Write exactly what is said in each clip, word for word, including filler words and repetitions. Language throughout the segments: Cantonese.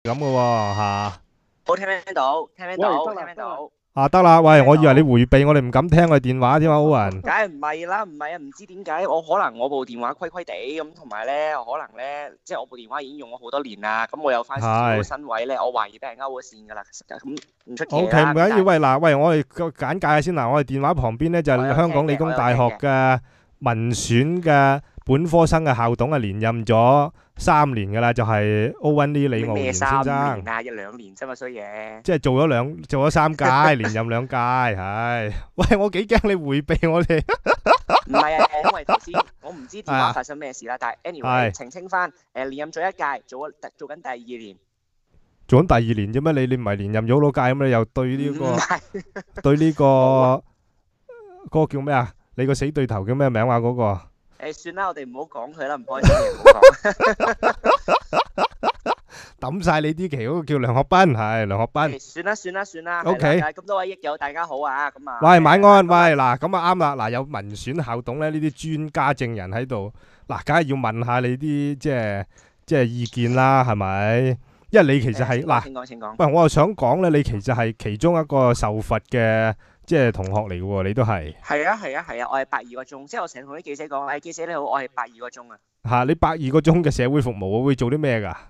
咁嘅喎嚇。 好聽唔聽到？聽唔聽喂， 到？聽唔得啦得啦， 聽到？ 啊得啦，喂，我以為你聽到？ 迴避我哋唔敢聽佢電話添啊，Owen。 梗係唔係啦，唔係啊，唔知點解我可能我部電話虧虧地咁，同埋咧，可能咧，即係我部電話已經用咗好多年啦，咁我有翻少少係。 身位咧，我懷疑俾人勾咗線㗎啦，其實咁唔出奇 O K，唔啦。咁緊要。 但係喂嗱，喂，我哋個簡介下先嗱，我哋電話旁邊咧就係我有香港理聽嘅，我有工大學聽嘅。 嘅民選嘅本科生嘅校董啊，連任咗三年噶啦，就係 Owen Lee 李咩傲然先咩三生， 年啊，一兩年啫嘛，衰嘢。 即係做咗兩做咗三屆，連任兩屆，係。喂，我幾驚你迴避我哋。 唔係啊，因為頭先我唔知電係啊， 話發生咩事啦，但係 anyway 係澄清翻，誒連任咗一屆，做咗做緊第二年， 做緊第二年啫咩？你你唔係連任咗好多屆咁，你又對呢唔個係對呢冇啊。 個嗰個叫咩啊？你個死對頭叫咩名話嗰個？ 誒算啦，我哋唔好講佢啦，唔開心嘅唔好講。 抌晒你啲旗嗰個叫梁學斌，係梁學斌。 誒算啦算啦算啦，係啦， OK。 誒咁多位益友大家好啊，咁啊喂，晚安。 誒咁啊喂，嗱，咁啊啱啦，嗱，有民選校董咧，呢啲專家證人喺度，嗱，梗係要問下你啲即係即係意見啦，係咪？因為你其實誒請講係嗱， 請講請講。 喂，我又想講咧，你其實係其中一個受罰嘅即係同學嚟嘅喎，你都係係啊係啊係啊，我係八二個鐘，即係我成日同啲記者講，誒記者你好，我係八二個鐘啊。 嚇，你百二個鐘嘅社會服務會做啲咩㗎？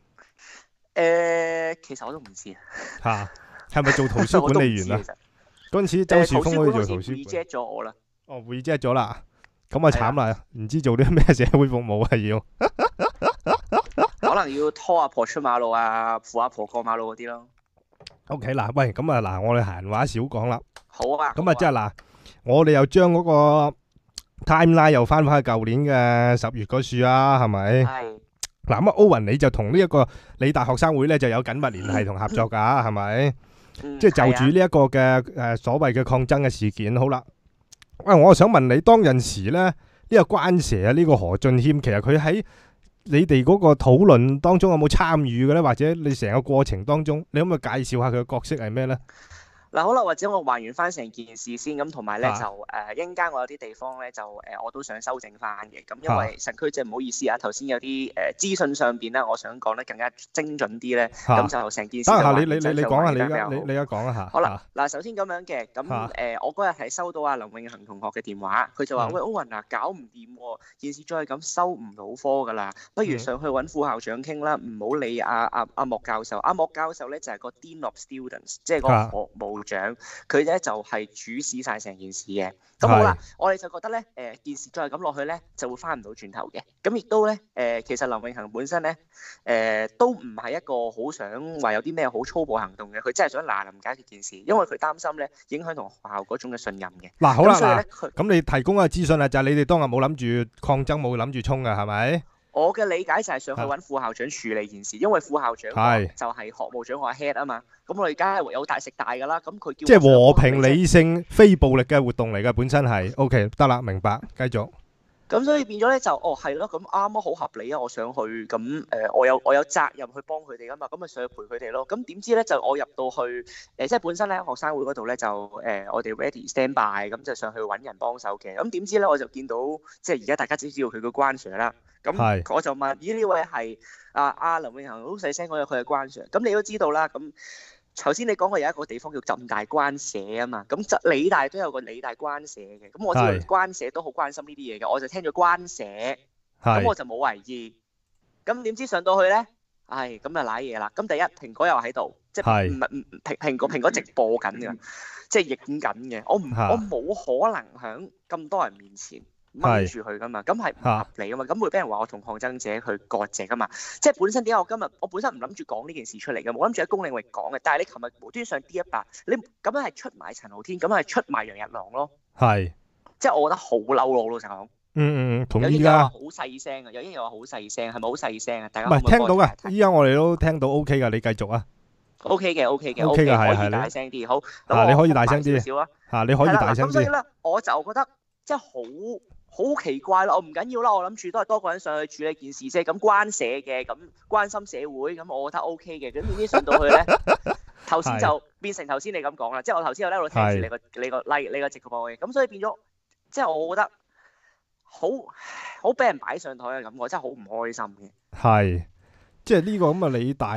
誒其實我都唔知啊， 嚇，係咪做圖書我都唔管理員啊？ 知其實。 嗰陣時周誒樹峰可以圖書館好似做圖書館， reject 咗我啦， 哦，reject 咗啦，咁啊係啦， 慘啦，唔知做啲咩社會服務啊要。 可能要拖阿婆出馬路啊，扶阿婆過馬路嗰啲咯。 O K 嗱，喂，咁啊嗱，我哋閒話少講啦。 好啊咁好啊， 啊即係嗱，我哋又將嗰個 timeline 又翻返去舊年嘅十月嗰處啊，係咪？ 係嗱咁啊，Owen 你就同呢一個理大學生會咧就有緊密聯繫同合作㗎，係咪？ 嗯即係就係啊， 住呢一個嘅誒所謂嘅抗爭嘅事件，好啦。喂，我想問你當陣時咧，呢個關蛇啊，呢個何俊謙，其實佢喺你哋嗰個討論當中有冇參與嘅咧？或者你成個過程當中，你可唔可以介紹下佢嘅角色係咩咧？ 嗱好啦，或者我還原翻成件事先，咁同埋咧啊就誒一陣間我有啲地方咧就誒我都想修正翻嘅，咁因嚇為神區即係唔好意思啊，頭先有啲誒資訊上邊咧，我想講得更加精準啲咧， 嚇， 咁就成件事就得下你還原真相你你你講下， 還原得比較你而家你你好。 而家講一下好啦， 嚇嗱，首先咁樣嘅，咁嚇， 誒，我嗰日係收到阿林永恒同學嘅電話，佢就話： 嗯喂，Owen 啊，搞唔掂喎，件事再係咁收唔到科㗎啦，不如嗯上去揾副校長傾啦，唔好理阿阿阿莫教授。阿莫教授咧就係個 Dean of Students，即係個嚇學務長，佢咧就係主使晒成件事嘅。咁好啦係， 我哋就覺得咧，誒件事再係咁落去咧，就會翻唔到轉頭嘅。咁亦都咧，誒其實林永恒本身咧，誒都唔係一個好想話有啲咩好粗暴行動嘅，佢真係想嗱臨解決件事，因為佢擔心咧影響同學校嗰種嘅信任嘅。 嗱好啦嗱， 咁所以咧，佢咁你提供嘅資訊啊，就係你哋當日冇諗住抗爭，冇諗住衝嘅係咪？ 我嘅理解就係上去啊揾副校長處理件事，因為副校長係就係學務長個 head 啊嘛。咁我哋梗係唯有大食大㗎啦。咁佢叫即係我上和平去幫佢啫。 理性非暴力嘅活動嚟嘅，本身係 O K 得啦，明白，繼續咁所以變咗咧就哦係咯，咁啱啊，好合理啊！我上去咁誒、呃我有我有責任去幫佢哋噶嘛，咁咪上去陪佢哋咯。咁點知咧就我入到去誒、呃即係本身咧學生會嗰度咧就誒、呃我哋 ready stand by，咁就上去揾人幫手嘅。咁點知咧我就見到即係而家大家只知道佢個關 Sir 啦。咁係我就問：咦呢位係啊阿林永恒好細聲講咗佢係關 Sir。咁你都知道啦。咁頭先你講過有一個地方叫浸大關社啊嘛，咁就理大都有個理大關社嘅，咁我知道係關社都好關心呢啲嘢嘅，我就聽咗關社，咁我係就冇為意，咁點知上到去咧，唉，咁就賴嘢啦。咁第一蘋果又喺度，即係係唔係唔蘋蘋果蘋果直播緊嘅，即係影緊嘅，我唔嚇我冇可能喺咁多人面前掹住佢噶嘛，咁係唔嚇合理噶嘛，咁會俾人話我同抗爭者去割席噶嘛。即係本身點解我今日我本身唔諗住講呢件事出嚟嘅，冇諗住喺公領域講嘅，但係你琴日無端上 D 一百，你咁樣係出賣陳浩天，咁樣係出賣楊日郎咯。 係， 即係我覺得好嬲咯，老實講。 嗯嗯，同有啲意㗎， 又話好細聲啊，有啲又話好細聲，係咪好細聲啊？大家唔係可唔可以聽到㗎， 幫我睇睇依家我哋都聽到 O K 㗎，你繼續啊， ？O K 嘅，O K 嘅 OK 嘅係可係你以大聲啲。好， 啊咁我你可以大聲啲放慢少少啊。 嚇，你可以係啦，嗱大聲啲， 咁所以咧，我就覺得即係好好奇怪啦。我唔緊要啦，我諗住都係多個人上去處理件事啫。咁關社嘅，咁關心社會，咁我覺得 O K 嘅。咁點知上到去咧，頭先係就變成頭先你咁講啦。即係我頭先有喺度聽住你個你個 like 你個直播嘅，咁所以變咗即係我覺得好好俾人擺上台嘅感覺，真係好唔開心嘅。 係，即係呢個咁嘅理大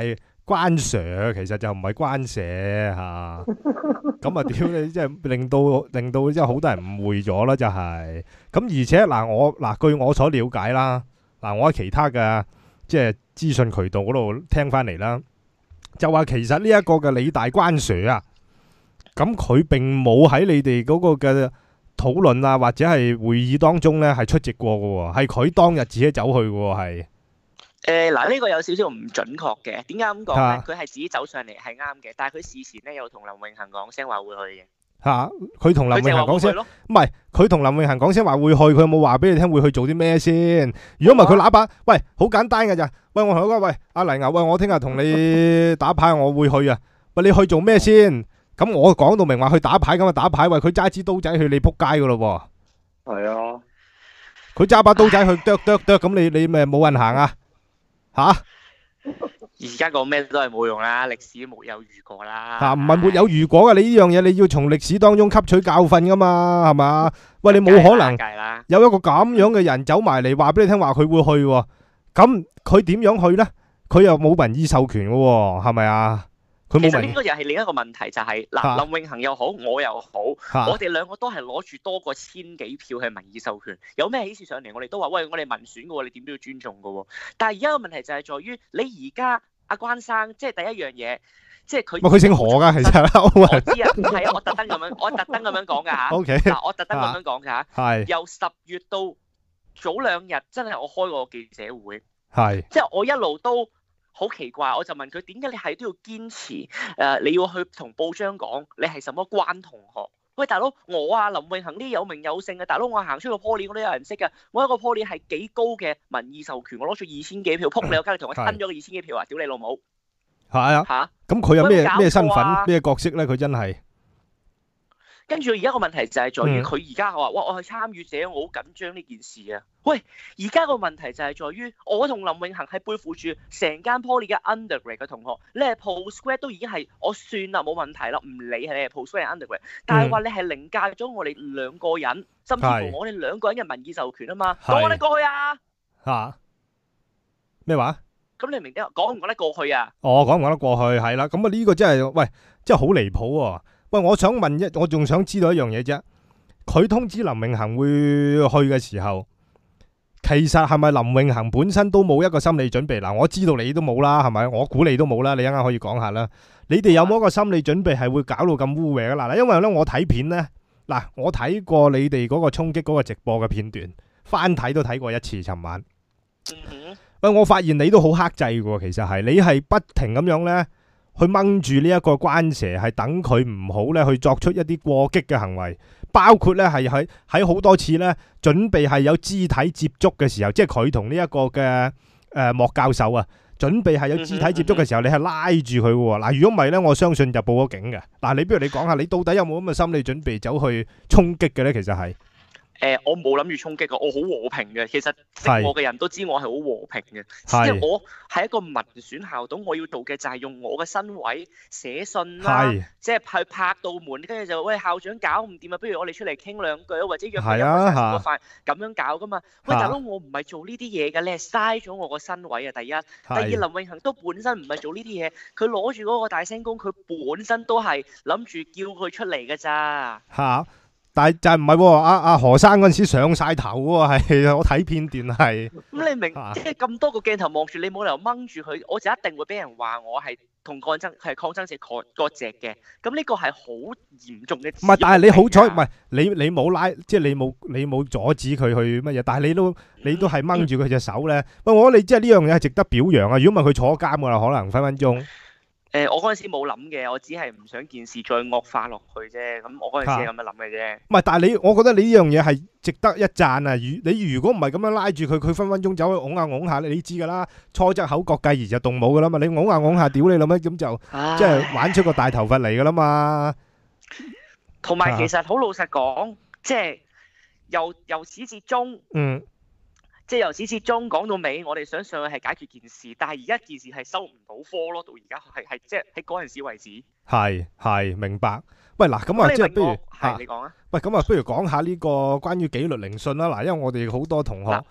關 Sir 其實就唔係關社嚇，咁啊屌你，即係令到令到即係好多人誤會咗啦，就係咁。而且嗱，我嗱據我所了解啦，嗱我喺其他嘅即係資訊渠道嗰度聽翻嚟啦，就話其實呢一個嘅理大關 Sir 啊，咁佢並冇喺你哋嗰個嘅討論啊或者係會議當中咧係出席過嘅喎，係佢當日自己走去嘅喎，係。 誒嗱，呢個有少少唔準確嘅。點解咁講啊咧？佢係自己走上嚟係啱嘅，但係佢事前咧有同林永恒講聲話會去嘅。 嚇！佢同林佢淨係永恒講聲， 話會去咯。 唔係佢同林永恒講聲話會去，佢有冇話俾你聽會去做啲咩先？如果唔係佢喇叭，喂，好簡單㗎咋？喂，我同佢講，喂，阿黎牛，喂，我聽日同你打牌，我會去啊。喂，你去做咩先？咁我講到明話去打牌咁啊，打牌。喂，佢揸支刀仔去你撲街噶咯喎。 係啊， 佢揸把刀仔去剁剁剁，咁你你咪冇運行啊？嚇！ 而家講咩都係冇用啦，歷史沒有如果啦。 嚇，唔係沒有如果嘅，你呢樣嘢你要從歷史當中吸取教訓噶嘛，係嘛？喂，你冇可能梗係啦。 有一個咁樣嘅人走埋嚟話俾你聽話佢會去喎，咁佢點樣去呢？佢又冇民意授權嘅喎，係咪啊？佢冇民其實呢個又係另一個問題，就係嚇嗱，林永恒又好，我又好， 嚇我哋兩個都係攞住多過千幾票係民意授權，有咩喜事上嚟，我哋都話喂，我哋民選嘅喎，你點都要尊重嘅喎。但係而家個問題就係在於，你而家阿關生，即係第一樣嘢，即係佢。 喂佢姓何㗎，其實我知啊，係啊，我特登咁樣，我特登咁樣講㗎嚇。 OK 嗱，我特登咁樣講㗎嚇。 係由十月到早兩日，真係我開過記者會， 係即係我一路都好奇怪，我就問佢點解你係都要堅持誒、呃，你要去同報章講你係什麼關同學？喂，大佬，我啊林永恒呢啲有名有姓嘅，大佬我行出個 poly 我都有人識㗎，我一個 poly 係幾高嘅民意授權，我攞住二千幾票，撲你個街，你同我吞咗個二千幾票啊！屌你老母係啊！ 嚇！ 咁佢有咩喂有冇搞錯啊咩身份咩角色呢？佢真係跟住而家個問題就係在於嗯佢而家話：哇！我係參與者，我好緊張呢件事啊！喂，而家個問題就係在於我同林永恒係背負住成間 poly 嘅 undergrad 嘅同學，你係 postgrad 都已經係我算啦，冇問題啦，唔理係你係 postgrad undergrad，但係話你係凌駕咗我哋兩個人，甚至係乎我哋兩個人嘅民意授權啊嘛， 係講唔講得過去啊？ 嚇咩話？ 咁你明點講唔講得過去啊？ 哦，講唔講得過去係啦。咁啊呢個真係喂，真係好離譜喎！喂，我想問一，我仲想知道一樣嘢啫。佢通知林永恒會去嘅時候，其實係咪林永恒本身都冇一個心理準備？嗱，我知道你都冇啦，係咪？我估你都冇啦。你一陣間可以講下啦。你哋有冇一個心理準備係會搞到咁污穢嘅？嗱，因為咧我睇片咧，嗱我睇過你哋嗰個衝擊嗰個直播嘅片段，翻睇都睇過一次，尋晚。 嗯哼， 喂，我發現你都好克制嘅喎，其實係你係不停咁樣咧。去掹住呢一個關蛇，係等佢唔好咧去作出一啲過激嘅行為，包括咧係喺喺好多次咧準備係有肢體接觸嘅時候，即係佢同呢一個嘅誒、呃、莫教授啊，準備係有肢體接觸嘅時候，你係拉住佢喎。嗱，如果唔係咧，我相信就報咗警嘅。嗱，你不如你講下，你到底有冇咁嘅心理準備走去衝擊嘅咧？其實係。 誒、呃，我冇諗住衝擊㗎，我好和平嘅。其實識我嘅人都知我係好和平嘅，即係我係一個民選校董，我要做嘅就係用我嘅身位寫信啦，即係去拍到門，跟住就喂校長搞唔掂啊，不如我哋出嚟傾兩句啊，或者約佢一齊食個飯咁樣搞噶嘛。喂，大佬，我唔係做呢啲嘢嘅，你係嘥咗我個身位啊！第一，第二，林永恒都本身唔係做呢啲嘢，佢攞住嗰個大聲公，佢本身都係諗住叫佢出嚟嘅咋。 嚇！但係就係唔係喎？阿阿何生嗰陣時上曬頭喎，係我睇片段係。 咁你明，即係咁多個鏡頭望住你，冇理由掹住佢，我就一定會俾人話我係同抗爭係抗爭者割割席嘅。咁呢個係好嚴重嘅。 唔係，但係你好彩，唔係你你冇拉，即係你冇你冇阻止佢去乜嘢，但係你都你都係掹住佢隻手咧。喂，我覺得你即係呢樣嘢係值得表揚啊！如果唔係佢坐監㗎啦，可能分分鐘。 誒、呃，我嗰陣時冇諗嘅，我只係唔想件事再惡化落去啫。咁我嗰陣時係咁樣諗嘅啫。唔係， 但係你，我覺得你呢樣嘢係值得一讚啊！如你如果唔係咁樣拉住佢，佢分分鐘走去拱下拱下，你知㗎啦。初則口角，繼而就動武㗎啦嘛。你拱下拱下，屌你老咩，咁就即係玩出個大頭佛嚟㗎啦嘛。 同埋其實好老實講，即係由由始至終， 嗯。 即係由始至終講到尾，我哋想上去係解決件事，但係而家件事係收唔到科咯，到而家係係即係喺嗰陣時為止。 係係明白。喂嗱，咁啊，即係不如係你講啊。 喂，咁啊，不如講下呢個關於紀律聆訊啦。嗱，因為我哋好多同學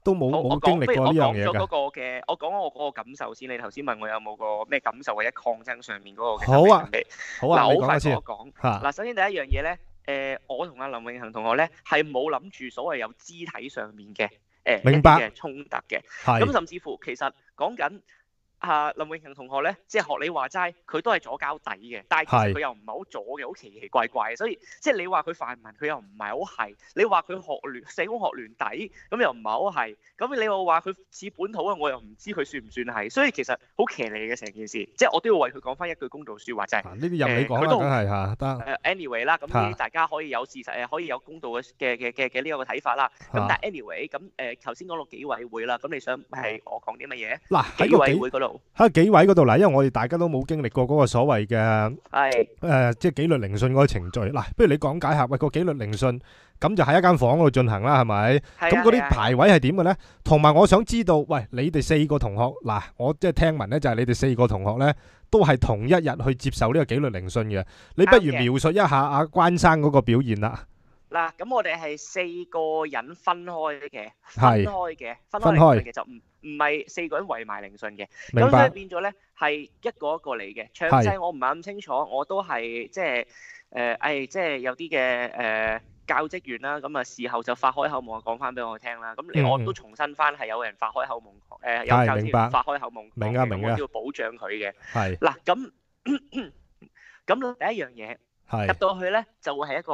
都冇好，我冇經歷過講不如我呢樣嘢㗎。 講咗嗰個嘅，我講我嗰個感受先。你頭先問我有冇個咩感受或者抗爭上面嗰個嘅好啊特別好啊， 嗱，我好快你講下先講一講。 嚇。 嗱，首先第一樣嘢咧，誒，我同阿林永恒同學咧係冇諗住所謂有肢體上面嘅誒一明白啲嘅衝突嘅。咁係甚至乎其實講緊啊林永恒同學咧，即係學你話齋，佢都係左膠底嘅，但係其實係佢又唔係好左嘅，好奇奇怪怪嘅。所以即係你話佢泛民，佢又唔係好係；你話佢學聯社工學聯底，咁又唔係好係。咁你又話佢似本土啊，我又唔知佢算唔算係。所以其實好騎呢嘅成件事，即係我都要為佢講翻一句公道説話，就係、 啊呢啲任你講啦， 誒佢都梗係嚇得誒 anyway 啦，咁呢啲大家可以有事實誒，可以有公道嘅嘅嘅嘅嘅呢個睇法啦。咁嚇但係 anyway，咁誒頭先講到紀委會啦，咁你想係我講啲乜嘢？ 嗱喺紀個紀委會嗰度喺紀委嗰度嗱，因為我哋大家都冇經歷過嗰個所謂嘅係誒，即係紀律聆訊嗰個程序。嗱，不如你講解下，喂個紀律聆訊咁就喺一間房嗰度進行啦，係咪？ 係咁嗰啲啊係啊排位係點嘅咧？同埋我想知道，喂，你哋四個同學嗱，我即係聽聞咧，就係你哋四個同學咧，都係同一日去接受呢個紀律聆訊嘅。你不如啱嘅描述一下阿關生嗰個表現啦。 嗱，咁我哋係四個人分開嘅， 係分開嘅，分分開開聆訊嘅，就唔唔係四個人圍埋聆訊嘅。咁所以明白變咗咧係一個一個嚟嘅。詳係細我唔係咁清楚，我都係即係誒誒，即係有啲嘅誒教職員啦，咁啊事後就發開口夢講翻俾我聽啦。咁你嗯我都重申翻係有人發開口夢，誒有教職係明白員發開口夢講嘅， 明啊明啊咁我都要保障佢嘅。 係嗱咁咁第一樣嘢。入係到去咧就會係一個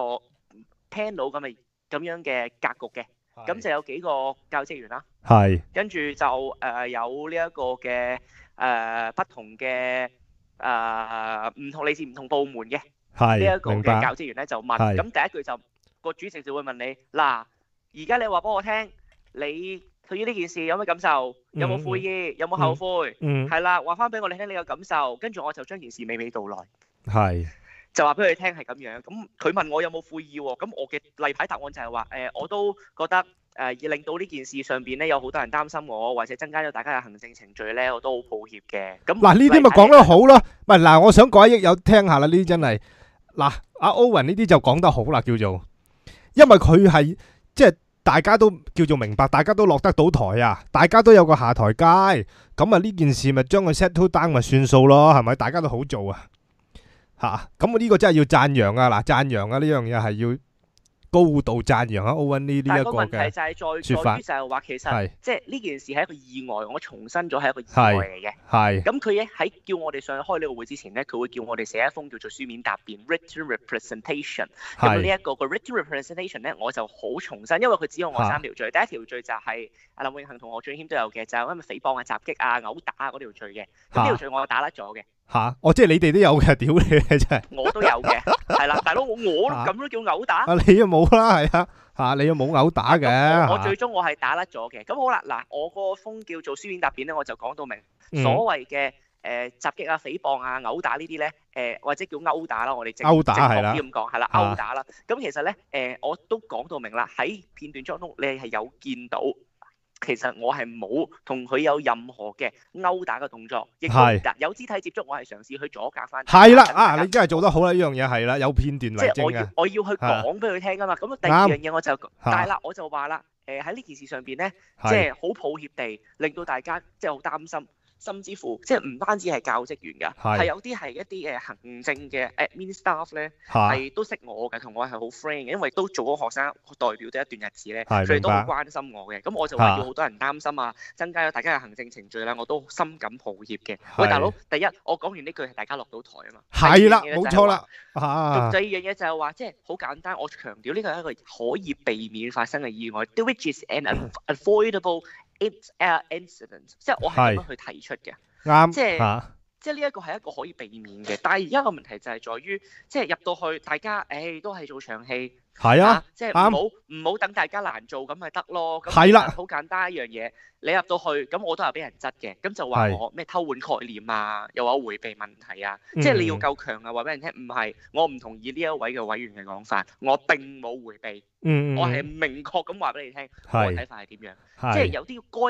panel 咁嘅咁樣嘅格局嘅，咁就有幾個教職員啦， 係跟住就誒、呃、有呢一個嘅誒、呃、不同嘅誒唔同嚟自唔同部門嘅呢係一個嘅明白教職員咧就問， 係咁第一句就個主席就會問你嗱，而家你話俾我聽，你對於呢件事有咩感受？有冇悔意？有冇後悔？ 嗯係啦，話翻俾我哋聽你嘅感受，跟住我就將件事娓娓道來。 係就話俾佢聽係咁樣，咁佢問我有冇悔意喎，咁我嘅例牌答案就係話誒，我都覺得誒、呃、令到呢件事上邊咧有好多人擔心我，或者增加咗大家嘅行政程序咧，我都好抱歉嘅。咁嗱，呢啲咪講得好咯。唔係嗱，我想各位益友聽下啦，呢啲真係嗱，阿 Owen 呢啲就講得好啦，叫做，因為佢係即係大家都叫做明白，大家都落得到台啊，大家都有個下台階，咁啊呢件事咪將佢 settle down 咪算數咯，係咪？大家都好做啊。吓，咁我呢個真係要讚揚啊！嗱，讚揚啊，呢樣嘢係要高度讚揚啊！Owen 呢呢但係個問題一個嘅就係在說法在於就係話其實係即係呢件事係一個意外，我重申咗係一個意外嚟嘅。 係咁佢喺喺叫我哋上去開呢個會之前咧，佢會叫我哋寫一封叫做書面答辯 （written representation）。咁呢係一個個 written representation 咧，我就好重申，因為佢只有我三條罪。第一條罪就係阿林永恒同何俊謙都有嘅，就係因為誹謗啊、襲擊啊、毆打啊嗰條罪嘅。咁呢條罪我打甩咗嘅。 吓，哦，即係你哋都有嘅，屌你真係我都有嘅，係啦，大佬我我咁都叫毆打。 啊！你又冇啦，係啊，吓你又冇毆打嘅。 我我嚇最終我係打甩咗嘅。咁好啦，嗱，我個封叫做書面答辯咧，我就講到明嗯所謂嘅誒襲擊啊、誹謗啊、毆打呢啲咧，誒或者叫勾打啦，我哋正勾打正確係啦啲咁講係啦， 啊勾打啦。咁其實咧誒，我都講到明啦，喺片段當中你係有見到。其實我係冇同佢有任何嘅勾打嘅動作，亦都係有肢體接觸，我係嘗試去阻隔翻。 係啦， 等大啊， 家你真係做得好啦，呢樣嘢係啦，有片段為即係我要證嘅。 我要去講俾佢聽噶嘛。咁第二樣嘢我就，但係啦，我就話啦，誒喺呢件事上邊咧，即係係好抱歉地令到大家即係好擔心。甚至乎即係唔單止係教職員㗎， 係係有啲係一啲誒行政嘅 admin staff 咧， 嚇係都識我嘅，同我係好 friend 嘅，因為都做咗學生代表咗一段日子咧， 係佢哋都好明白關心我嘅。咁我就話嚇要好多人擔心啊，增加咗大家嘅行政程序啦，我都深感抱歉嘅。 係喂，大佬，第一我講完呢句係大家落到台啊嘛， 係啦， 第二樣嘢就係冇錯啦話。 嚇第二樣嘢就係話，即係好簡單，我強調呢個係一個可以避免發生嘅意外，which is an unavoidable incident，即係我係咁樣去提出嘅。 啱即係嚇即係呢一個係一個可以避免嘅，但係而家個問題就係在於，即係入到去大家，誒、哎、都係做場戲， 係啊， 即係啱唔好唔好等大家難做咁咪得咯。咁係啦其實好簡單一樣嘢，你入到去咁我都係俾人質嘅，咁就話係我咩偷換概念啊，又話迴避問題啊， 嗯即係你要夠強啊，話俾人聽，唔係我唔同意呢一位嘅委員嘅講法，我並冇迴避， 嗯嗯， 我係明確咁話俾你聽，我嘅係睇法係點樣，即係係有啲該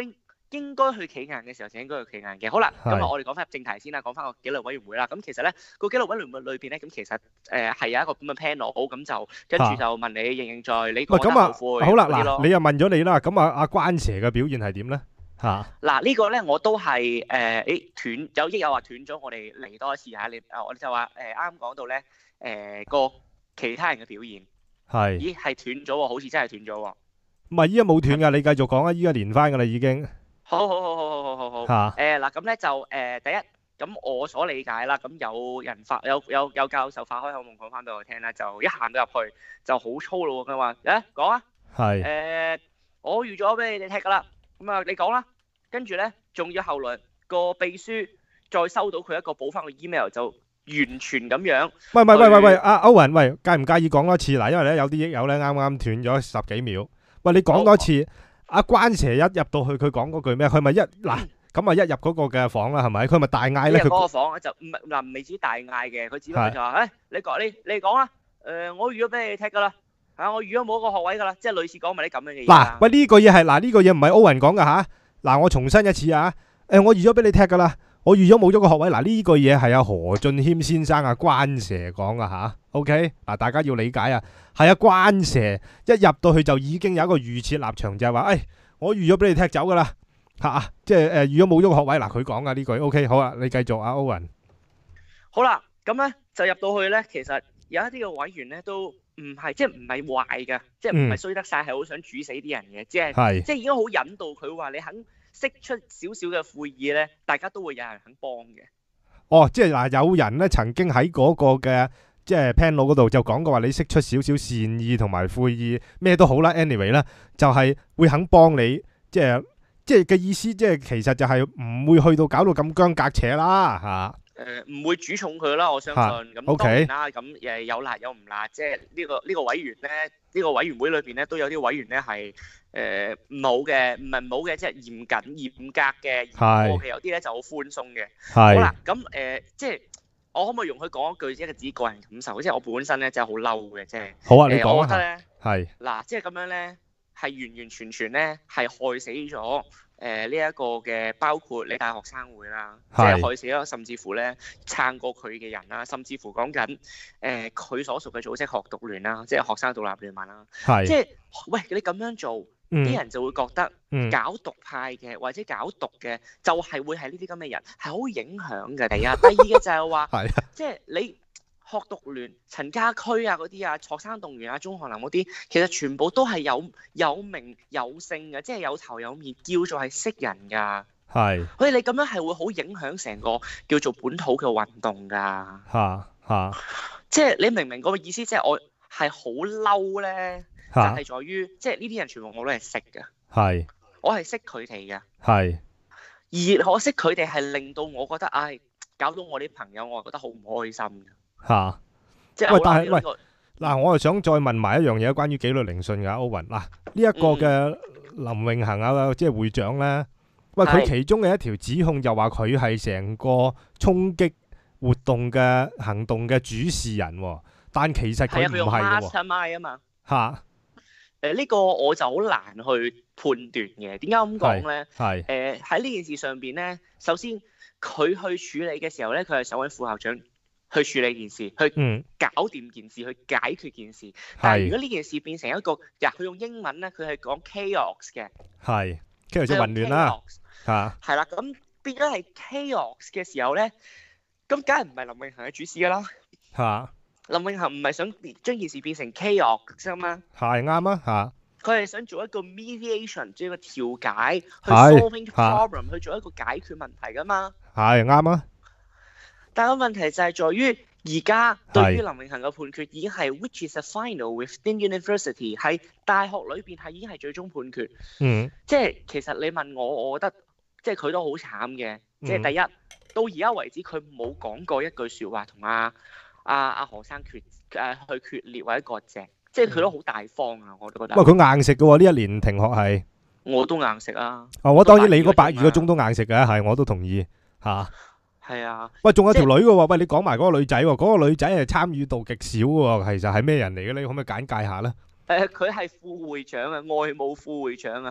應該去企硬嘅時候就應該去企硬嘅。好啦，咁係啊，我哋講翻入正題先啦，講翻個紀律委員會啦。咁其實咧個紀律委員會裏邊咧，咁其實誒係有一個咁嘅 panel，咁就跟住就問你認唔認罪，你喂， 覺得咁啊， 後悔好啦，嗱， 嗰啲咯。 你又問咗你啦，咁啊，阿關蛇嘅表現係點咧？嚇， 嗱呢個咧我都係誒誒斷有益有話斷咗，我哋嚟多一次嚇你啊！我哋就話誒啱啱講到咧誒個其他人嘅表現， 係， 咦係斷咗喎，好似真係斷咗喎。 唔係依家冇斷㗎，你繼續講啊，依家連翻㗎啦已經好好好好好好好好。 嚇， 誒嗱咁咧就誒第一咁我所理解啦，咁有人發有有有教授發開口夢講翻俾我聽啦，就一行到入去就好粗魯喎，佢話誒講啊係誒我預咗俾你哋踢㗎啦，咁啊你講啦，跟住咧仲要後來個秘書再收到佢一個補翻個 email 就完全咁樣。 喂喂喂喂喂， 去阿歐雲，喂，介唔介意講多次嗱？因為咧有啲益友咧啱啱斷咗十幾秒。喂，你講多次。阿關蛇一入到去，佢講嗰句咩？佢咪一嗱咁啊一入嗰個嘅房啦，係咪？佢咪大嗌咧？ 入嗰個佢房就唔係嗱，未至於大嗌嘅，佢只不過就話：誒你講你你講啦，誒我預咗俾你踢㗎啦，嚇我預咗冇一個學位㗎啦，即係類似講埋啲咁樣嘅嘢嗱啦。 喂呢個嘢係嗱呢個嘢唔係歐雲講㗎吓。嗱我重申一次啊，誒我預咗俾你踢㗎啦，我預咗冇咗個學位。嗱呢個嘢係阿何俊謙先生啊關蛇講㗎吓。OK 嗱大家要理解啊，係啊關蛇一入到去就已經有一個預設立場，就係話誒我預咗俾你踢走㗎啦。嚇，即係誒，預咗冇咗個學位，嗱佢講噶呢句 ，OK 好啊，你繼續啊，歐雲。 好啦，咁咧就入到去咧，其實有一啲嘅委員咧都唔係即係唔係壞嘅，即係唔係衰得晒，係好想煮死啲人嘅，即係係即係已經好引導佢話你肯釋出少少嘅悔意咧，大家都會有人肯幫嘅。 哦，即係嗱，有人咧曾經喺嗰個嘅即係 panel 嗰度就講過話，你釋出少少善意同埋悔意，咩都好啦 ，anyway 啦，就係會肯幫你，即係。即係嘅意思，即係其實就係唔會去到搞到咁僵格扯啦嚇。 誒唔會主重佢啦，我相信。咁當然啦，咁誒有辣有唔辣，即係呢個呢個委員咧，呢個委員會裏邊咧都有啲委員咧係誒唔好嘅，唔係唔好嘅，即係嚴謹嚴格嘅。 係。 我其實有啲咧就好寬鬆嘅。 係。 好啦，咁誒即係我可唔可以容許講一句，一個自己個人感受？即係我本身咧真係好嬲嘅，即係。 好啊，你講我覺得咧， 係。 嗱，即係咁樣咧，係完完全全咧係害死咗。誒呢一個嘅包括你大學生會啦，即係害死咗，甚至乎咧撐過佢嘅人啦，甚至乎講緊誒佢所屬嘅組織學獨聯啦，即係學生獨立聯盟啦，即係喂你咁樣做，啲、嗯、人就會覺得搞獨派嘅、嗯、或者搞獨嘅就係會係呢啲咁嘅人，係好影響嘅。第一，第二嘅就係話，即係你。學獨聯、陳家駒啊嗰啲啊、學生動員啊、鐘漢林嗰啲，其實全部都係有有名有姓嘅，即係有頭有面，叫做係識人㗎。係。所以你咁樣係會好影響成個叫做本土嘅運動㗎。嚇嚇。即係你明唔明嗰個意思？即係我係好嬲咧，就係在於即係呢啲人全部我都係識嘅。係。我係識佢哋嘅。係。而可惜佢哋係令到我覺得，唉，搞到我啲朋友，我係覺得好唔開心嘅。吓，即係喂，但係喂，嗱，我又想再問埋一樣嘢，關於紀律聆訊嘅歐雲，嗱，呢一個嘅林永恒啊，即係會長咧，喂，佢其中嘅一條指控就話佢係成個衝擊活動嘅行動嘅主事人，但其實佢唔係嘅喎。mastermind 啊嘛。吓，誒，呢個我就好難去判斷嘅。點解咁講咧？係誒喺呢件事上邊咧，首先佢去處理嘅時候咧，佢係想揾副校長。去處理件事，去搞掂件事，去解決件事。但係如果呢件事變成一個，呀，佢用英文咧，佢係講 chaos 嘅，係 chaos 即係混亂啦，嚇，係啦。咁變咗係 chaos 嘅時候咧，咁梗係唔係林永恒嘅主使噶啦？嚇，林永恒唔係想將件事變成 chaos 啫嘛？係啱啊，嚇。佢係想做一個 mediation，做一個調解，去 solving problem，去做一個解決問題噶嘛？係啱啊。但係個問題就係在於，而家對於林永恒嘅判決已經係 which is a final within university， 係大學裏邊係已經係最終判決。嗯，即係其實你問我，我覺得即係佢都好慘嘅。即係第一，到而家為止佢冇講過一句説話同阿阿阿何生決誒去決裂或者割席，即係佢都好大方啊！我都覺得。喂，佢硬食嘅喎，呢一年停學係。我都硬食啊！哦，我當然你嗰百二個鐘都硬食嘅，係我都同意嚇。係啊，喂，仲有條女嘅喎，喂，你講埋嗰個女仔喎，嗰個女仔係參與度極少喎，其實係咩人嚟嘅咧？你可唔可以簡介下咧？誒，佢係副會長啊，外務副會長啊。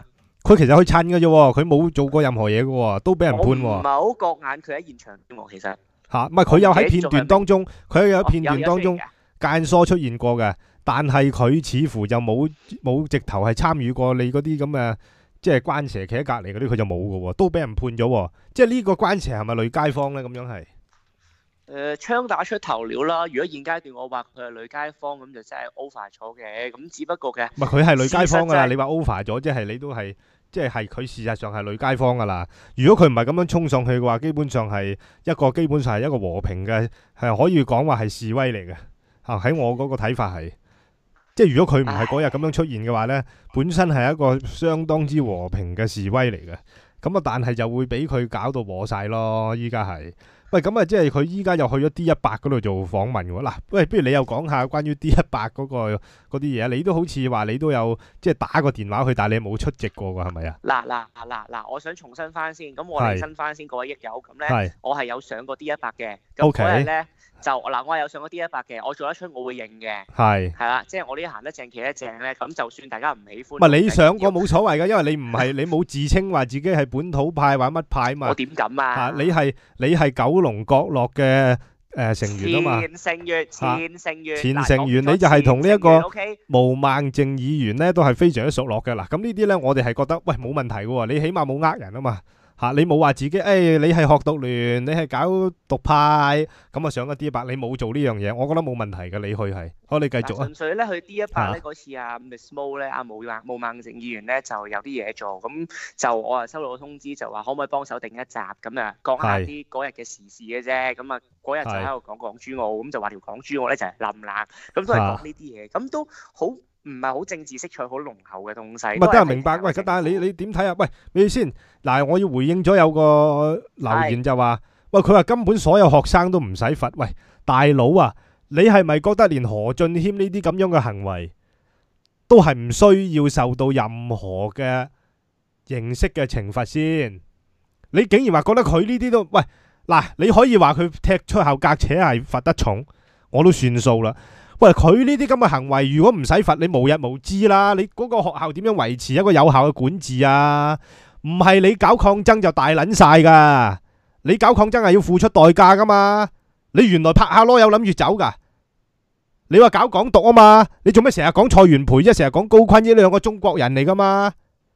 佢其實去襯嘅啫喎，佢冇做過任何嘢嘅喎，都俾人判我唔喎。 係好覺眼佢喺現場添喎，其實嚇，唔係佢有喺片段當中，佢有喺片哦有段當中有出現嘅。 間疏出現過嘅，但係佢似乎就冇冇直頭係參與過你嗰啲咁嘅，即係關蛇企喺隔離嗰啲，佢就冇嘅喎，都俾人判咗喎。即係呢個關蛇係咪累街坊咧？咁樣係。 誒槍打出頭鳥啦！如果現階段我話佢係女街坊，咁就真係 over 咗嘅。咁只不過嘅唔係佢係女街坊噶啦， 事實就係你話 over 咗，即係你都係，即係係佢事實上係女街坊噶啦。如果佢唔係咁樣衝上去嘅話，基本上係一個基本上係一個和平嘅，係可以講話係示威嚟嘅。嚇喺我嗰個睇法係，即係如果佢唔係嗰日咁樣出現嘅話呢，本身係一個相當之和平嘅示威嚟嘅。咁啊，但係就會俾佢搞到和晒咯。依家係。喂，咁啊，即係佢依家又去咗 D 一百嗰度做訪問喎。嗱，喂，不如你又講下關於 D 一百嗰個嗰啲嘢。你都好似話你都有即係打個電話去，但係你冇出席過㗎，係咪啊？ 嗱嗱嗱嗱，我想重申翻先，咁我哋新翻先各位益友，咁咧係我係有上過 D 一百嘅，咁 OK 嗰日咧就嗱，我係有上過 D 一百嘅，我做得出我會認嘅， 係。 係啦，即係我呢啲行得正企得正咧，咁就算大家唔喜歡， 唔係你上過冇所謂㗎，因為你唔係你冇自稱話自己係本土派或者乜派嘛。 我點敢啊？ 啊，你係你係九龍角落嘅誒成員啊嘛。 前成員，前成員， 前嗱成員講咗你就係同呢一個前成員，OK， 毛孟靜議員咧都係非常之熟絡嘅。嗱，咁呢啲咧我哋係覺得喂冇問題嘅喎，你起碼冇呃人啊嘛。嚇、你冇話自己，誒、哎、你係學獨聯，你係搞獨派，咁啊上咗 D 一百，你冇做呢樣嘢，我覺得冇問題嘅，你去係，好你繼續啊純。粹咧去 D 一百咧嚇嗰次啊 Miss Mo 咧，阿毛孟毛孟靜議員咧就有啲嘢做，咁就我啊收到個通知就話可唔可以幫手定一集咁啊，講下係啲嗰日嘅時事嘅啫，咁啊嗰日就喺度講港珠澳，咁就話條港珠澳咧就係冧冷，咁都係講呢啲嘢，咁都好唔係好政治色彩好濃厚嘅東西。 唔係得係明白，喂，咁但係你你點睇啊？喂，你先嗱，我要回應咗有個留言就話，喂，佢話根本所有學生都唔使罰，喂，大佬啊，你係咪覺得連何俊謙呢啲咁樣嘅行為都係唔需要受到任何嘅形式嘅懲罰先？你竟然話覺得佢呢啲都，喂，嗱，你可以話佢踢出校格且係罰得重，我都算數啦。喂，佢呢啲咁嘅行為，如果唔使罰，你無日無之啦。你嗰個學校點樣維持一個有效嘅管治啊？唔係你搞抗爭就大撚晒噶，你搞抗爭係要付出代價噶嘛。你原來拍下籮柚諗住走噶，你話搞港獨啊嘛？你做咩成日講蔡元培啫？成日講高坤呢兩個中國人嚟噶嘛？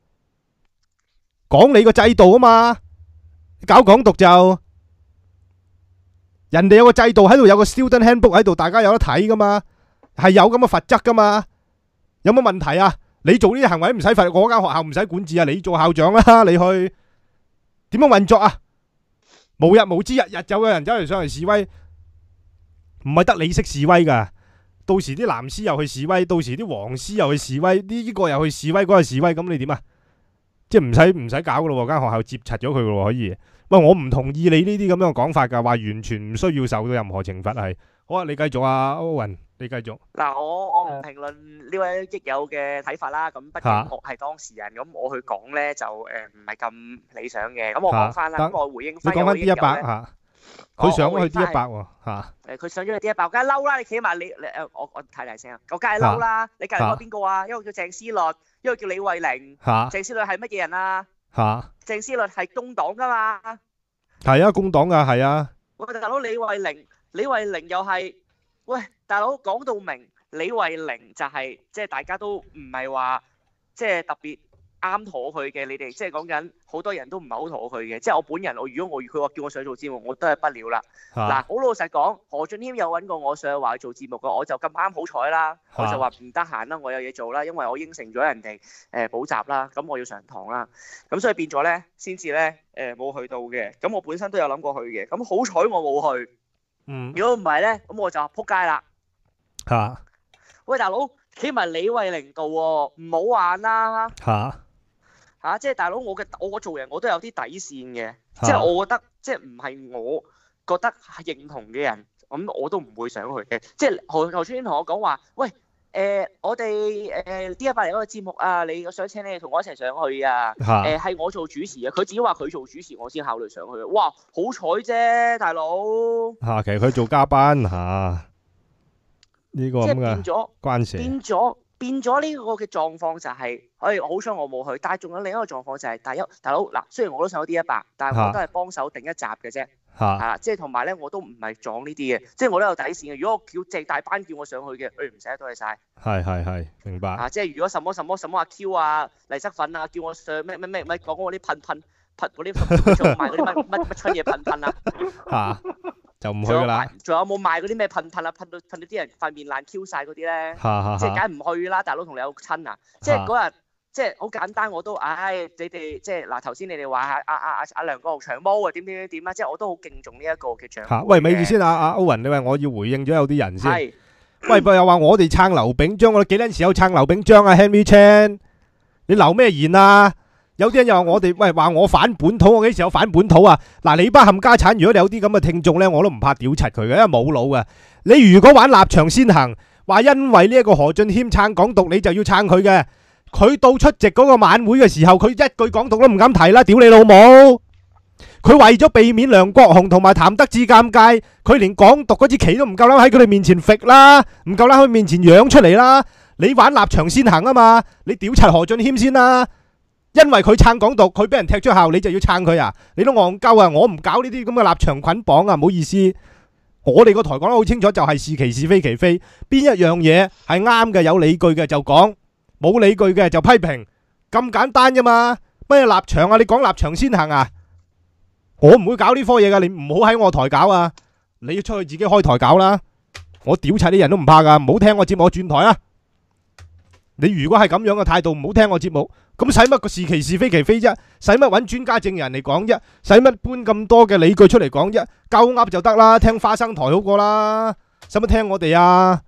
講你個制度啊嘛，搞港獨就。人哋有個制度喺度，有個 student handbook 喺度，大家有得睇噶嘛，係有咁嘅罰則噶嘛，有乜問題啊？你做呢啲行為唔使罰，我間學校唔使管治啊，你做校長啦，你去點樣運作啊？無日無之，日日就有人走嚟上嚟示威，唔係得你識示威噶，到時啲藍絲又去示威，到時啲黃絲又去示威，呢個又去示威，嗰個示威，咁你點啊？即係唔使唔使搞噶咯，間學校接柒咗佢噶咯，可以。喂，我唔同意你呢啲咁樣嘅講法㗎，話完全唔需要受到任何懲罰係。好啊，你繼續啊，歐雲，你繼續。 嗱，我我唔評論呢位益友嘅睇法啦。咁畢竟我係當事人，咁我去講咧就誒唔係咁理想嘅。咁我講翻啦，咁我回應你翻。 講翻 D 一百嚇，佢上咗去 D 一百喎嚇。 誒，佢上咗去 D 一百，梗係嬲啦！你企埋你你誒，我我太大聲啊！我梗係嬲啦！你隔離嗰個邊個啊？一個叫鄭思律，一個叫李慧玲。 嚇。 鄭思律係乜嘢人啊？ 嚇。 鄭思律係工黨㗎嘛？ 係啊，工黨㗎，係啊。 喂，大佬李慧玲，李慧玲又係，喂，大佬講到明，李慧玲就係即係大家都唔係話即係特別啱妥佢嘅，你哋即係講緊好多人都唔係好妥佢嘅，即係我本人，我如果我佢話叫我上做節目，我都係不了啦。嗱，好老實講，何俊謙有揾過我上話去做節目嘅，我就咁啱好彩啦，我就話唔得閒啦，我有嘢做啦，因為我應承咗人哋誒補習啦，咁我要上堂啦，咁所以變咗咧，先至咧誒冇去到嘅，咁我本身都有諗過去嘅，咁好彩我冇去。 嗯。 如果唔係咧，咁我就撲街啦。 嚇。 喂，大佬，企埋李慧玲度喎，唔好玩啦。 嚇。 嚇！即係大佬，我嘅我我做人我都有啲底線嘅，即係我覺得即係唔係我覺得係認同嘅人，咁我都唔會上去嘅。即係何何川同我講話，喂誒，我哋誒 D 一百嚟嗰個節目啊，你我想請你哋同我一齊上去啊。誒係我做主持啊，佢自己話佢做主持，我先考慮上去。哇！好彩啫，大佬。 嚇，其實佢做嘉賓嚇，呢個咁嘅關事。 變咗。 變咗呢個嘅狀況就係、是，哎，好彩我冇去，但係仲有另一個狀況就係、是，第一大佬嗱，雖然我都上咗 D 一百，但係我都係幫手頂一集嘅啫，係嚇啦，即係同埋咧我都唔係撞呢啲嘅，即係我都有底線嘅。如果我叫正大班叫我上去嘅，誒唔使多謝晒。 係係係，明白。 啊，即係如果什麼什麼什麼阿 Q 啊、黎則粉啊，叫我上咩咩咩咩講嗰啲噴噴噴嗰啲仲賣嗰啲乜乜乜春嘢噴噴啊， 嚇就唔去仲有㗎啦。 賣仲有冇賣嗰啲咩噴噴啊？噴到噴到啲人塊面爛 Q 晒嗰啲咧， 嚇嚇嚇即係梗係唔去啦！大佬同你有親啊！即係嗰日即係好簡單，我都唉，你哋即係嗱頭先你哋話阿阿阿阿阿梁國雄長毛啊點點點點啊，即係我都好敬重呢一個嘅長嚇。 輩喂，咪住嘅先啊，阿歐雲，你話我要回應咗有啲人先。 係喂，又話我哋撐劉炳章，我哋幾撚時有撐劉炳章啊？Henry Chan，你留咩言啊？有啲人又話我哋，喂話我反本土，我幾時有反本土啊？嗱，你班冚家產，如果你有啲咁嘅聽眾呢，我都唔怕屌柒佢嘅，因為冇腦嘅。你如果玩立場先行，話因為呢一個何俊謙撐港獨，你就要撐佢嘅。佢到出席嗰個晚會嘅時候，佢一句港獨都唔敢提啦，屌你老母！佢為咗避免梁國雄同埋譚德志尷尬，佢連港獨嗰支旗都唔夠膽喺佢哋面前揈啦，唔夠膽喺佢面前揚出嚟啦。你玩立場先行啊嘛，你屌柒何俊謙先啦。因為佢撐港獨，佢俾人踢出校，你就要撐佢啊？你都戇鳩啊！我唔搞呢啲咁嘅立場捆綁啊，唔好意思。我哋個台講得好清楚，就係是其是非其非，邊一樣嘢係啱嘅有理據嘅就講，冇理據嘅就批評，咁簡單啫嘛。乜嘢立場啊？你講立場先行啊？我唔會搞呢科嘢噶，你唔好喺我台搞啊！你要出去自己開台搞啦。我屌柒啲人都唔怕噶，唔好聽我節目，我轉台啊！你如果係咁樣嘅態度，唔好聽我節目，咁使乜個是其是非其非啫？使乜揾專家證人嚟講啫？使乜搬咁多嘅理據出嚟講啫？鳩噏就得啦，聽花生台好過啦，使乜聽我哋啊？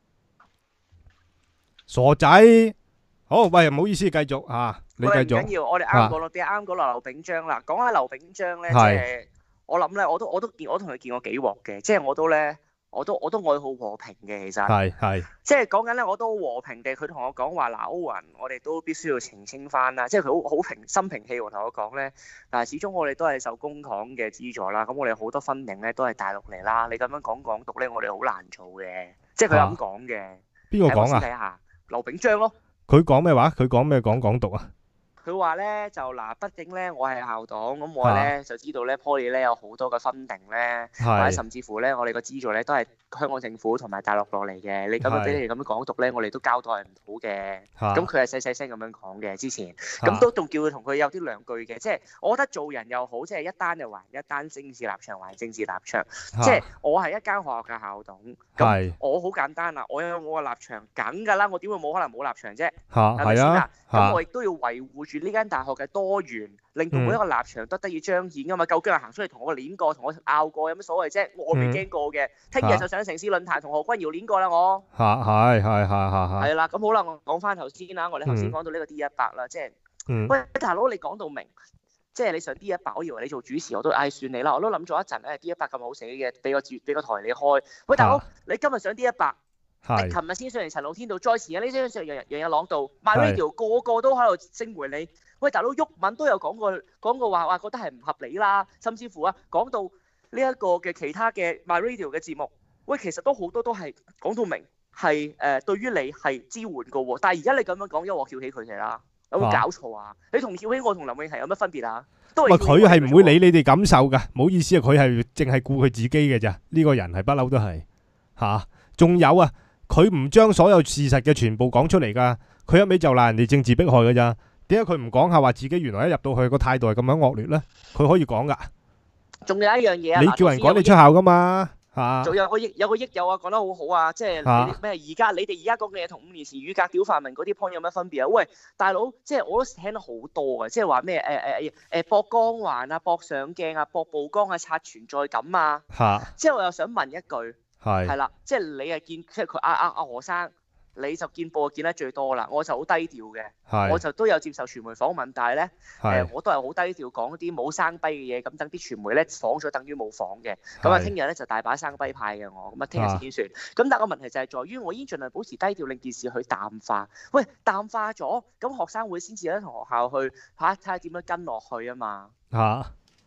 傻仔，好，喂，唔好意思，繼續吓，你繼喂唔續緊要，我哋啱講到啲啱講落劉炳章啦。講下劉炳章咧，即係係我諗咧，我都我都見我同佢見過幾鑊嘅，即係我都咧，我都我都愛好和平嘅，其實係係即係講緊咧，我都好和平地，佢同我講話嗱，歐雲，我哋都必須要澄清翻啦，即係佢好好平心平氣和同我講咧，嗱，始終我哋都係受公帑嘅資助啦，咁我哋好多分明咧都係大陸嚟啦，你咁樣講港獨咧，我哋好難做嘅，即係佢咁講嘅。 邊個講啊？ 睇下劉炳章咯。 佢講咩話？佢講咩講港獨啊？ 佢話咧就嗱，畢竟咧我係校黨，咁我咧就知道咧 Poly 咧有好多嘅分定咧，或者係甚至乎咧我哋個資助咧都係香港政府同埋大陸落嚟嘅。你咁樣俾你哋咁樣港獨咧，我哋都交代唔到嘅。 嚇咁佢係細細聲咁樣講嘅之前， 嚇咁都仲叫佢同佢有啲兩句嘅，即係我覺得做人又好，即係一單就還一單，政治立場還政治立場。即係我係一間學校嘅校董，咁係我好簡單啦，我有我嘅立場梗㗎啦，我點會冇可能冇立場啫？ 嚇係咪先啊係啊？嚇咁我亦都要維護住呢間大學嘅多元，令到每一個立場都得以彰顯㗎嘛。究竟係行出嚟同我攣過，同我拗過，有乜所謂啫？我未驚過嘅，聽日就上城市論壇同何君堯攣過啦，我嚇係係係係係係啦。咁好啦，我講翻頭先啦，我哋頭先講到呢個 D 一百啦，即係嗯喂大佬，你講到明。即係你上 D 一百，我以為你做主持，我都唉算你啦，我都諗咗一陣，誒 D 一百咁好死嘅，俾個節俾個台你開。喂大佬，你今日上 D 一百，你係琴日先上嚟陳老天道，再前日呢張上楊楊日朗道係 ，MyRadio 個個都喺度聲回你。喂大佬，毓民都有講過講過話話覺得係唔合理啦，甚至乎啊講到呢一個嘅其他嘅 MyRadio 嘅節目，喂其實都好多都係講到明係誒、呃、對於你係支援嘅喎，但係而家你咁樣講，因為我翹起佢哋啦。有冇搞錯啊？你同翹起我同林永琪有乜分別啊？都喂， 係佢係唔會理你哋感受噶，唔好意思啊，佢係淨係顧佢自己嘅咋，呢個人係不嬲都係吓。仲有啊，佢唔將所有事實嘅全部講出嚟噶，佢一味就鬧人哋政治迫害噶咋？點解佢唔講下話自己原來一入到去個態度係咁樣惡劣呢？佢可以講噶。 仲有一樣嘢啊， 你叫人趕你出校噶嘛？嚇！ 仲有個益有個益友啊，講得好好啊，即係你咩？而家你哋而家講嘅嘢同五年前語格屌泛民嗰啲 point 有乜分別啊？喂，大佬，即係我都聽得好多啊，即係話咩誒誒誒誒博光環啊、博上鏡啊、博曝光啊、刷存在感啊。 嚇！ 即係我又想問一句， 係係啦，即係你係見即係佢阿阿阿何生。你就見報見得最多啦，我就好低調嘅，我就都有接受傳媒訪問，但係咧誒，我都係好低調講啲冇生低嘅嘢，咁等啲傳媒咧訪咗，等於冇訪嘅。咁啊，聽日咧就大把生低派嘅我，咁啊聽日先算。咁但係個問題就係在於，我已經盡量保持低調，令件事去淡化。喂，淡化咗，咁學生會先至咧同學校去嚇睇下點樣跟落去啊嘛。 嚇！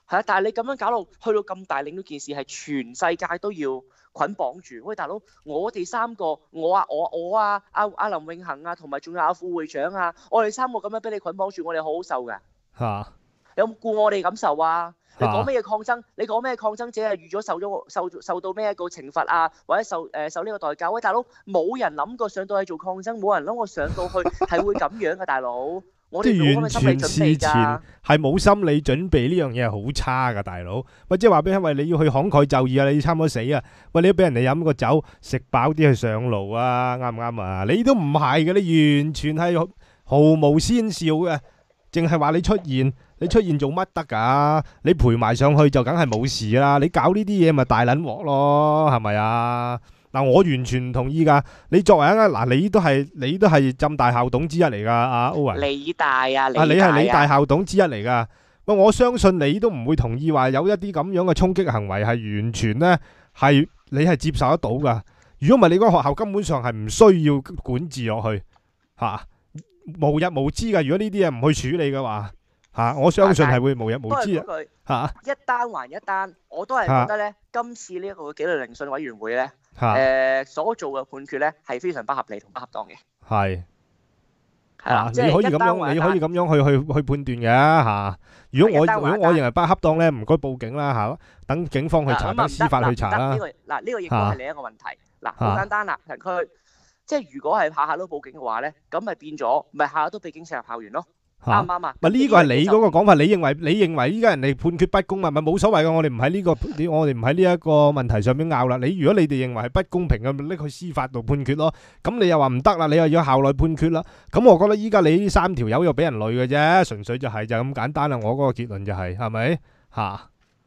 係啊，但係你咁樣搞到去到咁大，令到件事係全世界都要捆綁住。喂，大佬，我哋三個，我啊，我我啊，阿阿林永恒啊，同埋仲有阿副會長啊，我哋三個咁樣俾你捆綁住，我哋好好受㗎。 嚇有冇顧我哋感受啊？你講嚇咩抗爭？你講咩抗爭者係預咗受咗受受到咩一個懲罰啊，或者受誒、呃、受呢個代價？喂，大佬，冇人諗過上到去做抗爭，冇人諗過上到去係會咁樣㗎，大佬。我哋冇咁即係完嘅心理準全事前備㗎。 係冇心理準備呢樣嘢係好差噶，大佬。喂，即係話俾你聽，喂，你要去慷慨就義啊，你差唔多死啊！喂，你都俾人哋飲個酒，食飽啲去上路啊，啱唔啱啊？你都唔係嘅，你完全係毫無先兆嘅，淨係話你出現，你出現做乜得㗎？你陪埋上去就梗係冇事啦。你搞呢啲嘢咪大撚鑊咯，係咪啊？嗱，我完全唔同意㗎。你作為一個嗱，你都係你都係浸大校董之一嚟㗎，阿 Owen。 理大啊，理啊！你大係理大啊， 校董之一嚟㗎。喂，我相信你都唔會同意話有一啲咁樣嘅衝擊行為係完全呢，係你係接受得到㗎。如果唔係，你嗰個學校根本上係唔需要管治落去嚇、啊，無日無之㗎。如果呢啲嘢唔去處理嘅話嚇、啊，我相信係會無日無都之啊係嗰句嚇一單還一單。我都係覺得咧，今次呢一個紀律聆訊委員會咧， 嚇誒所做嘅判決咧係非常不合理同不恰當嘅。 係。 係啦， 啊！ 即你可以咁樣， 係一單還一單。 你可以咁樣去去去判斷嘅嚇。如果我係一單還一單如果我認為不恰當咧，唔該報警啦嚇，等警方去查， 嗱咁啊唔等司法得去查啦嗱唔得呢。個嗱呢個亦都嚇係另一個問題。嗱嚇好簡單啦，佢即係如果係下下都報警嘅話咧，咁咪變咗咪下下都俾警察入校園咯？啱嚇唔啱啊？ 咪呢個係你嗰個個講法，你認為你認為依家人哋判決不公嘛？咪冇所謂嘅，我哋唔喺呢個，我哋唔喺呢一個問題上面拗啦。你如果你哋認為係不公平嘅，咪拎去司法度判決咯。咁你又話唔得啦，你又要校內判決啦。咁我覺得依家你呢三條友又俾人累嘅啫，純粹就係就咁簡單啦。我嗰個結論就係係咪嚇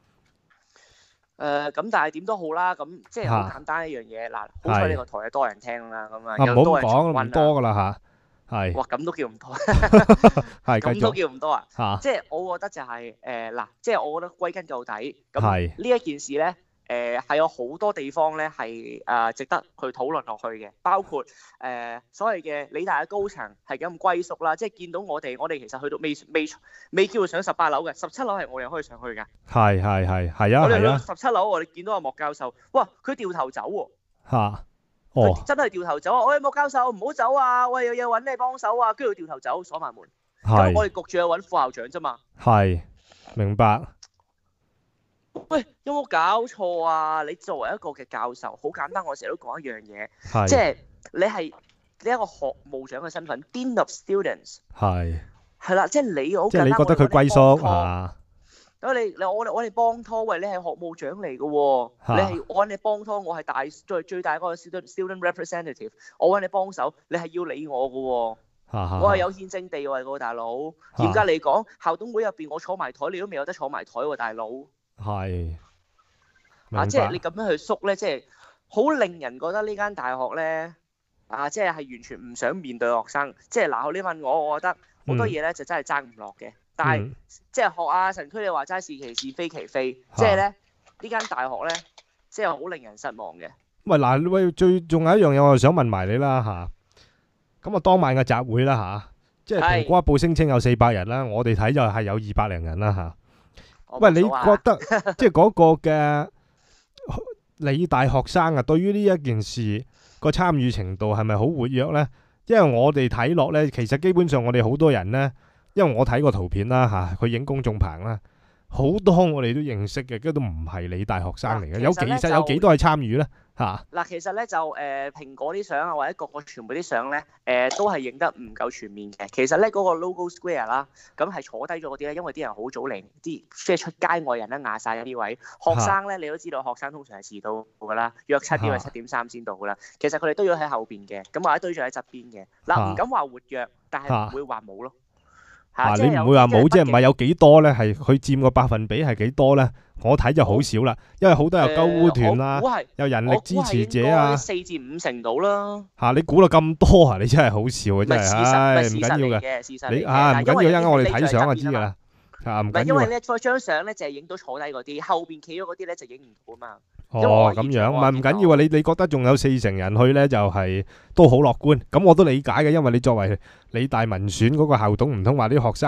誒咁，但係點都好啦，咁即係好嚇簡單一樣嘢。嗱，好彩係呢個台係多人聽啦，咁啊啊？唔好有多人咁講，唔重温啦。 多噶啦嚇，係哇，咁都叫唔多， 係咁都繼續叫唔多啊！ 嚇即係我覺得就係誒嗱，即係我覺得歸根究底，咁係呢一件事咧，誒係有好多地方咧係誒值得去討論落去嘅，包括誒所謂嘅理大嘅高層係咁歸宿啦，即係見到我哋，我哋其實去到未未未叫佢上十八樓嘅，十七樓係我哋可以上去㗎。 係係係係啊我哋去到係啊十七樓，我哋見到阿莫教授，哇！佢掉頭走喎。 嚇哦佢真係掉頭走啊！喂，莫教授唔好走啊！喂，有嘢揾你幫手啊！跟住佢掉頭走，鎖埋門。咁我係哋焗住去揾副校長啫嘛。 係明白喂，有冇搞錯啊？你作為一個嘅教授，好簡單，我成日都講一樣嘢，即係係你係你一個學務長嘅身份 ，Dean of Students， 係係啦，即係你好簡單。 即係你覺得佢歸宿啊？ 咁你你我哋我哋幫拖，喂，你係學務長嚟嘅喎， 嚇你係我揾你幫拖，我係大最最大嗰個 student student representative，我揾你幫手，你係要理我嘅喎。 嚇嚇我係有憲政地位嘅大佬，嚴格嚟講，校董會入邊我坐埋台，你都未有得坐埋台喎，大佬。 係啊， 明白即係你咁樣去縮咧，即係好令人覺得呢間大學咧，啊，即係係完全唔想面對學生。即係嗱，你問我，我覺得好多嘢咧就真係爭唔落嘅。但係嗯即係學阿神區你話齋是其是非其非，即係咧呢間大學咧，即係好令人失望嘅。 喂嗱，喂最仲有一樣嘢，我想問埋你啦吓。咁啊，當晚嘅集會啦吓，即係係蘋果日報聲稱有四百人啦，我哋睇就係有二百零人啦吓。 我喂，你冇數啊覺得即係嗰個嘅理大學生啊，對於呢一件事個參與程度係咪好活躍呢？因為我哋睇落呢，其實基本上我哋好多人呢，因為我睇過圖片啦吓，佢影公眾棚啦，好多我哋都認識嘅，跟住都唔係理大學生嚟嘅。有其嗱其實呢實有幾多係參與呢？吓？ 嗱，其實咧就誒、呃、蘋果啲相啊，或者各個傳媒啲相咧，誒、呃、都係影得唔夠全面嘅。其實咧嗰、那個 logo square 啦，咁係坐低咗嗰啲咧，因為啲人好早嚟，啲即係出街外人咧壓晒呢位。學生咧，你都知道學生通常係遲到㗎啦，約七點或七點三先到㗎啦。其實佢哋都要喺後邊嘅，咁或者堆咗喺側邊嘅。嗱，唔敢話活躍，但係唔會話冇咯。 啊！ 即係有你唔會話冇，即係唔係畢有幾多呢？係佢佔個百分比係幾多呢？我睇就好少啦，因為好多有鳩污團啦竟，我估係有人力支持者啊， 四至五成到啦。 嚇你估到咁多啊！你真係好笑啊！ 唔真係， 係事實，唔唉，唔係事實嚟緊要嘅， 嘅，事實嚟嘅你啊唔緊要， 但係因為一陣間我哋你睇相就你在側邊啊嘛知㗎啦，啊唔唔係緊要啊。 因為咧，再張相咧就係影到坐低嗰啲，後邊企咗嗰啲咧就影唔到啊嘛。因為哦我，現場咁樣，唔我見到係唔緊要啊！你你覺得仲有四成人去呢，就係都好樂觀。咁我都理解嘅，因為你作為理大民選嗰個校董，唔通話啲學生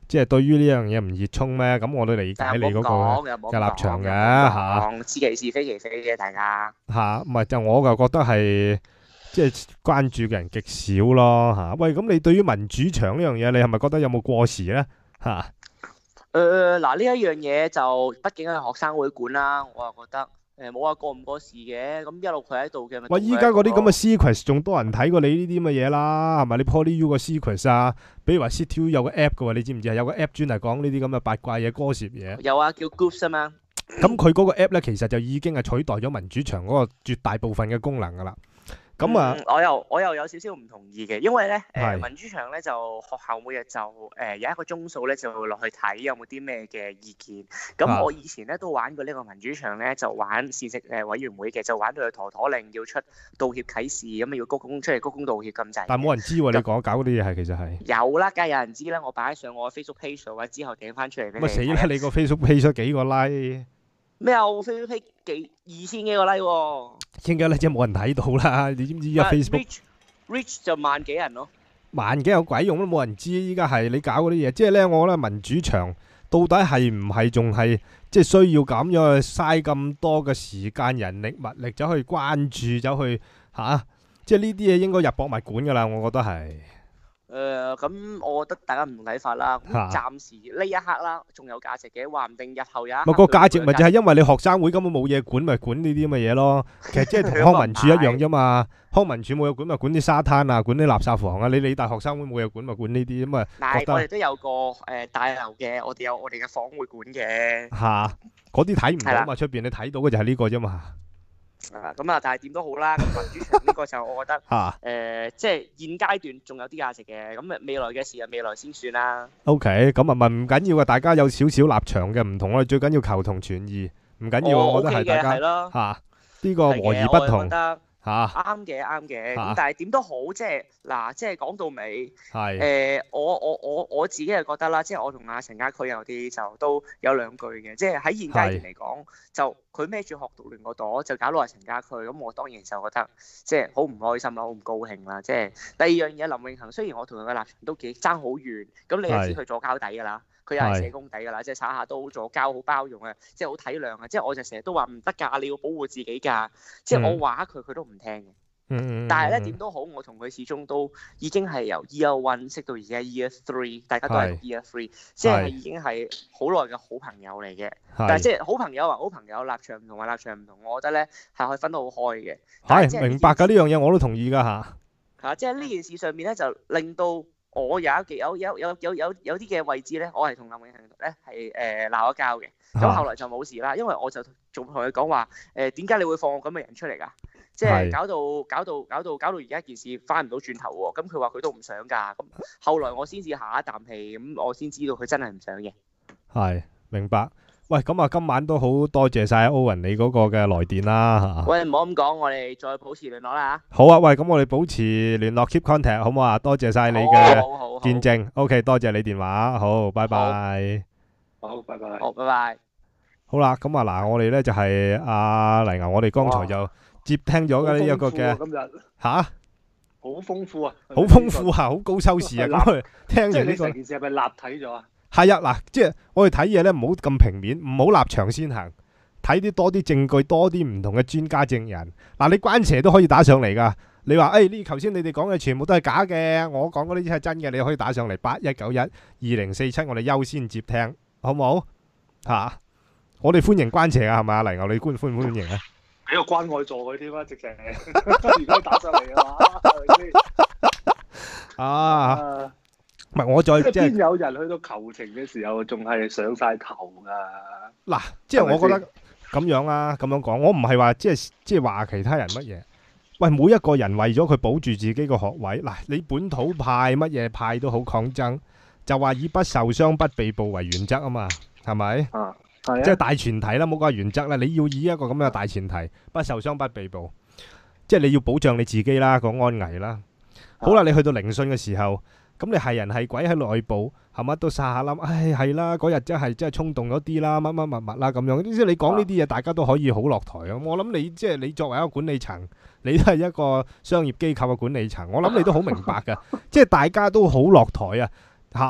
即係對於呢樣嘢唔熱衷咩？咁我都理解但係冇你嗰個講，又冇嘅立場嘅講，又嚇冇講，知其是非其非嘅，大家。 嚇，唔係就我就覺得係即係關注嘅人極少咯嚇。喂，咁你對於民主牆呢樣嘢，你係咪覺得有冇過時咧嚇？ 誒嗱呢一樣嘢就畢竟係學生會管啦，我又覺得誒冇話過唔過時嘅，咁一路佢喺度嘅咪。 喂，依家嗰啲咁嘅 secret 仲多人睇過你呢啲咁嘅嘢啦，係咪？你 PolyU 個 secret 啊，比如話 CityU 有個 app 嘅喎，你知唔知啊？有個 app 專係講呢啲咁嘅八卦嘢、歌攝嘢。 有啊，叫 Groups 啊嘛。 咁佢嗰個 app 咧，其實就已經係取代咗民主牆嗰個絕大部分嘅功能㗎啦。咁啊、 嗯，我又我又有少少唔同意嘅，因為咧誒、呃、 係民主牆咧就學校每日就誒、呃、有一個鐘數咧就會落去睇有冇啲咩嘅意見。咁啊我以前咧都玩過呢個民主牆咧，就玩膳食誒委員會嘅，就玩到佢陀陀令要出道歉啟事，咁啊要鞠躬出嚟鞠躬道歉咁滯。 但冇人知喎，你講搞嗰啲嘢係其實係。 有啦，梗係有人知啦，我擺上我 Facebook page 度啊，之後掟翻出嚟俾你咪死啦！ 睇。 你個 Facebook page 咗幾個 like， 咩啊？我 Facebook page 幾二千幾個 like 喎。 應該咧即係冇人睇到啦。你知唔知而家 Facebook reach reach 就萬幾人咯。 萬幾有鬼用都冇人知，依家係你搞嗰啲嘢，即係咧，我覺得民主牆到底係唔係仲係即係需要咁樣去嘥咁多嘅時間、人力、物力走去關注，走去吓、啊，即係呢啲嘢應該入博物館噶啦，我覺得係。 誒咁，我覺得大家唔同睇法啦。咁嚇暫時呢一刻啦，仲有價值嘅，話唔定日後有一刻咪個價值佢會咪就係因為你學生會根本冇嘢管，咪管呢啲咁嘅嘢咯。其實即係同康文署一樣啫嘛。康文署冇嘢管，咪管啲沙灘啊，管啲垃圾房啊。你理大學生會冇嘢管，咪管呢啲咁啊。 嗱， 覺得我哋都有個誒大樓嘅，我哋有我哋嘅房會管嘅。 嚇，嗰啲睇唔到係啦嘛，出邊你睇到嘅就係呢個啫嘛。 啊，咁啊，但係點都好啦。咁民主牆呢個就我覺得嚇誒，即係現階段仲有啲價值嘅。咁啊，未來嘅事啊，未來先算啦。 ，OK，咁啊問唔緊要啊，大家有少少立場嘅唔同，我哋最緊要求同存異，唔緊要啊， 我我覺得 OK 嘅， 係大家係咯， 嚇呢個係和而嘅，我係覺不同得嚇啱嘅，啱嘅。 嚇咁但係點都好，即係嗱，即係講到尾。 係誒、我我我我自己係覺得啦，即係我同阿陳家駒有啲就都有兩句嘅，即係喺現階段嚟講，就佢孭住學獨聯個朵，就搞到阿陳家駒，咁我當然就覺得即係好唔開心啦，好唔高興啦。即係第二樣嘢，林永恒雖然我同佢嘅立場都幾爭好遠，咁你又知佢左膠底㗎啦，佢又係社工底㗎啦，即係耍下都好左膠，好包容啊，即係好體諒啊。即係我就成日都話唔得㗎，你要保護自己㗎。即係我話佢，佢都唔聽嘅。 嗯嗯， 但係咧點都好，我同佢始終都已經係由 year one 識到而家 year three，大家都係 year three，即係已經係好耐嘅好朋友嚟嘅。但係即係好朋友啊，好朋友立場唔同啊，立場唔同，我覺得咧係可以分得好開嘅。 係明白㗎，呢樣嘢我都同意㗎嚇。 嚇，即係呢件事上面咧，就令到我有一幾有有有有有有啲嘅位置咧，我係同林永恒咧係誒鬧咗交嘅。咁後來就冇事啦，因為我就仲同佢講話誒，點解你會放我咁嘅人出嚟㗎？即係搞到搞到搞到搞到而家件事翻唔到轉頭喎，咁佢話佢都唔想㗎，咁後來我先至下一啖氣，咁我先知道佢真係唔想嘅。 係明白。喂，咁啊，今晚都好多謝晒 Owen 你嗰個嘅來電啦嚇。 喂，唔好咁講，我哋再保持聯絡啦嚇。 好啊，喂，咁我哋保持聯絡 keep contact 好唔好啊？多謝晒你好嘅好好好見證。OK，多謝你電話，好，拜拜。 好，拜拜。 好，拜拜。 好啦，咁啊嗱，我哋咧就係阿黎牛，我哋剛才就接聽咗嘅呢一個嘅今日吓， 好豐富啊， 好豐富啊，好高收視啊！咁我哋聽即係完呢個你成件事係咪立體咗啊？ 係啊，嗱，即係我哋睇嘢咧，唔好咁平面，唔好立場先行，睇啲多啲證據，多啲唔同嘅專家證人。嗱，你關邪都可以打上嚟噶。你話誒呢？頭先你哋講嘅全部都係假嘅，我講嗰啲係真嘅，你可以打上嚟八一九一二零四七，我哋優先接聽，好唔好？吓，我哋歡迎關邪啊，係咪啊？黎牛，你歡歡唔歡迎啊？ 俾個關愛座佢添啊，直情而家打上嚟啊嘛，係咪先？ 啊， 啊， 唔係我再即係即係邊有人去到求情嘅時候仲係上晒頭㗎？ 嗱，即係我覺係咪得咁樣啦，咁樣講，我唔係話即係即係話其他人乜嘢。喂，每一個人為咗佢保住自己個學位，嗱，你本土派乜嘢派都好抗爭，就話以不受傷不被捕為原則啊嘛，係咪？ 啊，係啊， 即係大前提啦，冇講係原則啦，你要以一個咁嘅大前提，不受傷不被捕，即係你要保障你自己啦，個安危啦。好啦，你去到聆訊嘅時候，咁你係人係鬼喺內部，係乜都撒下冧，唉係啦，嗰日真係真係衝動咗啲啦，乜乜物物啦咁樣，即係你講呢啲嘢，大家都可以好落台啊！我諗你即係你作為一個管理層，你都係一個商業機構嘅管理層，我諗你都好明白㗎，即係大家都好落台啊嚇。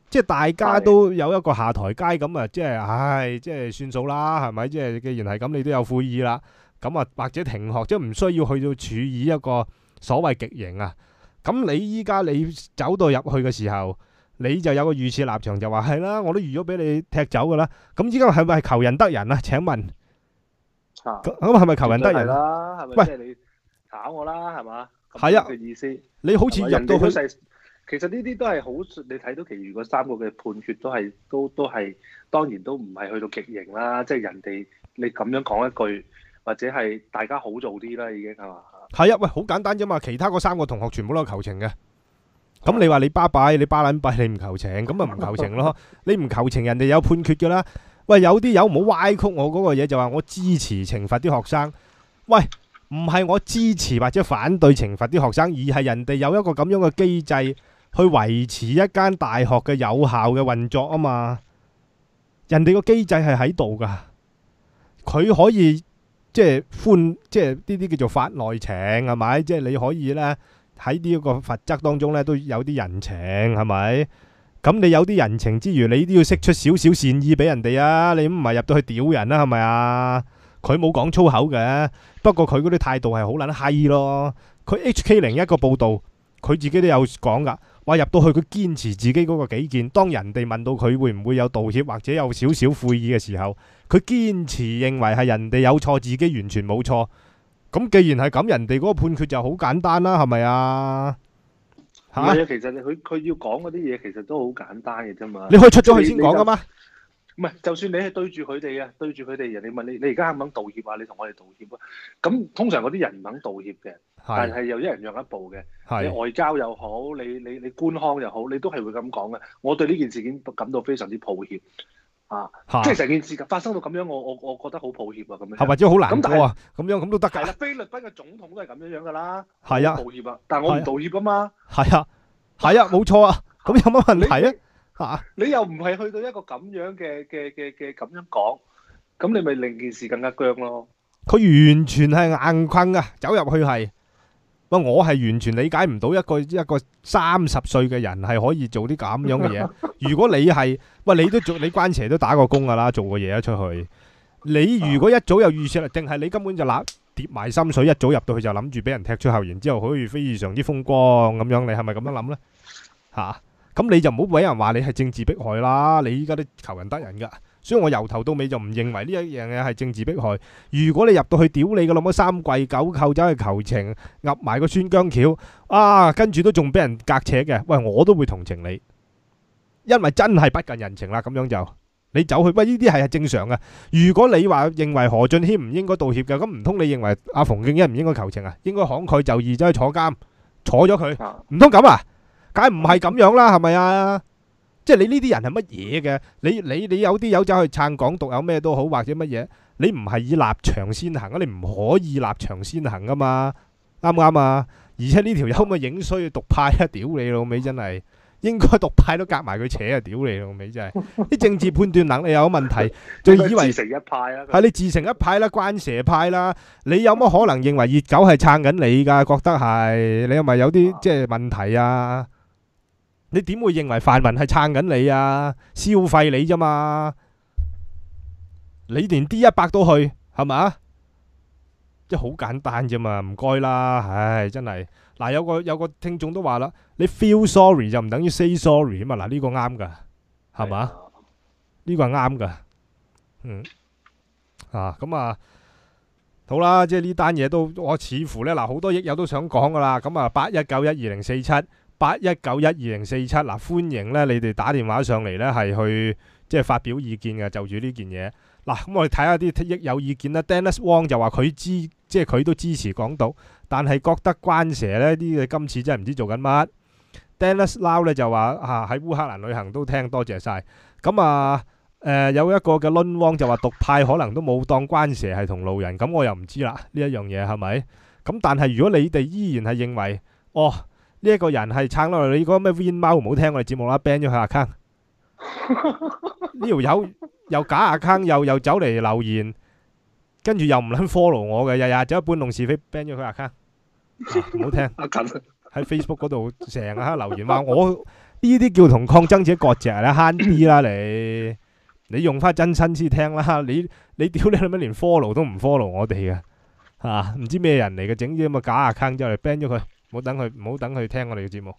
即係大家都有一個下台階咁啊，即係唉，即係算數啦，係咪？即係既然係咁，你都有悔意啦，咁啊或者停學，即係唔需要去到處以一個所謂極刑啊。咁你依家你走到入去嘅時候，你就有個預設立場，就話係啦，我都預咗俾你踢走噶啦。咁依家係咪係求人得人啊？請問， 啊， 咁係咪求人得人係啦，係咪？ 喂即係你炒我啦，係嘛？ 係啊嘅意思。 你好似入到去， 去，其實呢啲都係好，你睇到其餘嗰三個嘅判決都係都都係，當然都唔係去到極刑啦。即係人哋你咁樣講一句，或者係大家好做啲啦，已經係嘛？ 係啊，喂，好簡單啫嘛。其他嗰三個同學全部都有求情嘅。咁你話你巴閉，你巴撚閉，你唔求情，咁咪唔求情咯。你唔求情，人哋有判決㗎啦。喂，有啲友唔好歪曲我嗰個嘢，就話我支持懲罰啲學生。喂，唔係我支持或者反對懲罰啲學生，而係人哋有一個咁樣嘅機制去維持一間大學嘅有效嘅運作啊嘛。人哋個機制係喺度㗎，佢可以即係寬，即係呢啲叫做法內情係咪？即係你可以呢。喺呢一個罰則當中咧，都有啲人情係咪？咁你有啲人情之餘，你都要釋出少少善意俾人哋啊！你唔係入到去屌人啦，係咪啊？佢冇講粗口嘅，不過佢嗰啲態度係好撚閪咯。佢 H K 零一個報導，佢自己都有講噶，話入到去佢堅持自己嗰個己見。當人哋問到佢會唔會有道歉或者有少少悔意嘅時候，佢堅持認為係人哋有錯，自己完全冇錯。咁既然係咁，人哋嗰個判決就好簡單啦，係咪啊？嚇！ 係啊，其實佢佢要講嗰啲嘢，其實都好簡單嘅啫嘛。 你可以出咗去先講噶嘛？ 唔係，就算你係對住佢哋啊，對住佢哋，人哋問你，你而家肯唔肯道歉啊？你同我哋道歉啊？咁通常嗰啲人唔肯道歉嘅，但係又一人讓一步嘅。你外交又好，你你你官腔又好，你都係會咁講嘅。我對呢件事件感到非常之抱歉。啊！即係成件事發生到咁樣，我我我覺得好抱歉啊！咁樣係或者好難過啊！咁樣咁都得㗎。 係啦，菲律賓嘅總統都係咁樣樣㗎啦。 係啊， 道歉啊，但係我唔道歉㗎嘛。 係啊，係啊，冇錯啊。咁有乜問題啊？嚇！ 你又唔係去到一個咁樣嘅嘅嘅嘅咁樣講，咁你咪令件事更加僵咯。 佢完全係硬困啊！走入去係。喂，我係完全理解唔到一個一個三十歲嘅人係可以做啲咁樣嘅嘢。如果你係，喂，你都做，你關斜都打過工㗎啦，做過嘢啊出去。你如果一早有預設啦，定係你根本就揦跌埋心水，一早入到去就諗住俾人踢出校園之後可以非常之風光咁樣，你係咪咁樣諗呢？嚇，咁你就唔好俾人話你係政治迫害啦。你依家都求人得人㗎。所以我由頭到尾就唔認為呢一樣嘢係政治迫害。如果你入到去屌你個老母三跪九叩走去求情，噏埋個酸姜橋啊，跟住都仲俾人隔扯嘅，喂，我都會同情你，因為真係不近人情啦。咁樣就你走去，喂，呢啲係係正常嘅。如果你話認為何俊謙唔應該道歉嘅，咁唔通你認為阿馮敬恩唔應該求情啊？應該慷慨就義走去坐監，坐咗佢，唔通咁啊？梗係唔係咁樣啦，係咪啊？即係你呢啲人係乜嘢嘅？你你你有啲友走去撐港獨，有咩都好，或者乜嘢？你唔係以立場先行啊！你唔可以立場先行噶嘛？啱唔啱啊？而且呢條友咪影衰獨派啊！屌你老味真係，應該獨派都夾埋佢扯啊！屌你老味真係，啲政治判斷能力有問題，仲以為自成一派啦。 係你自成一派啦，關蛇派啦。你有乜可能認為熱狗係撐緊你㗎？覺得係你係咪有啲即係問題啊？你點會認為泛民係撐緊你啊？消費你啫嘛？你連 D 一百都去係咪？即係好簡單啫嘛，唔該啦，唉，真係嗱，有個有個聽眾都話啦，你 feel sorry 就唔等於 say sorry 啊嘛，嗱呢個啱噶，係嘛？呢個係啱噶，嗯啊咁啊好啦，即係呢單嘢都我似乎呢，嗱好多益友都想講噶啦，咁啊八一九一二零四七。八一九一二零四七嗱，歡迎咧你哋打電話上嚟咧，係去即係發表意見嘅，就住呢件嘢嗱。咁我哋睇下啲益友意見啦。Dennis Wong 就話佢支即係佢都支持港獨，但係覺得關蛇咧啲嘅今次真係唔知做緊乜。Dennis Lau 咧就話嚇喺烏克蘭旅行都聽，多謝晒。咁啊誒、呃、有一個嘅 Lun Wong 就話獨派可能都冇當關蛇係同路人，咁我又唔知啦呢一樣嘢係咪？咁但係如果你哋依然係認為哦。呢一個人係撐落嚟，你嗰個咩 Win 貓唔好聽我哋節目啦 ，ban 咗佢 account。呢條友又假 account，又又走嚟留言，跟住又唔撚 follow 我嘅，日日走去搬弄是非 ，ban 咗佢 account。唔好聽。喺 Facebook 嗰度成日喺度留言話我呢啲叫同抗爭者割席啦，慳啲啦你，你用翻真親先聽啦。你你屌你諗乜連 follow 都唔 follow 我哋嘅嚇，唔知咩人嚟嘅，整啲咁嘅假 account 之後嚟 ban 咗佢，唔好等佢唔好等佢聽我哋嘅節目。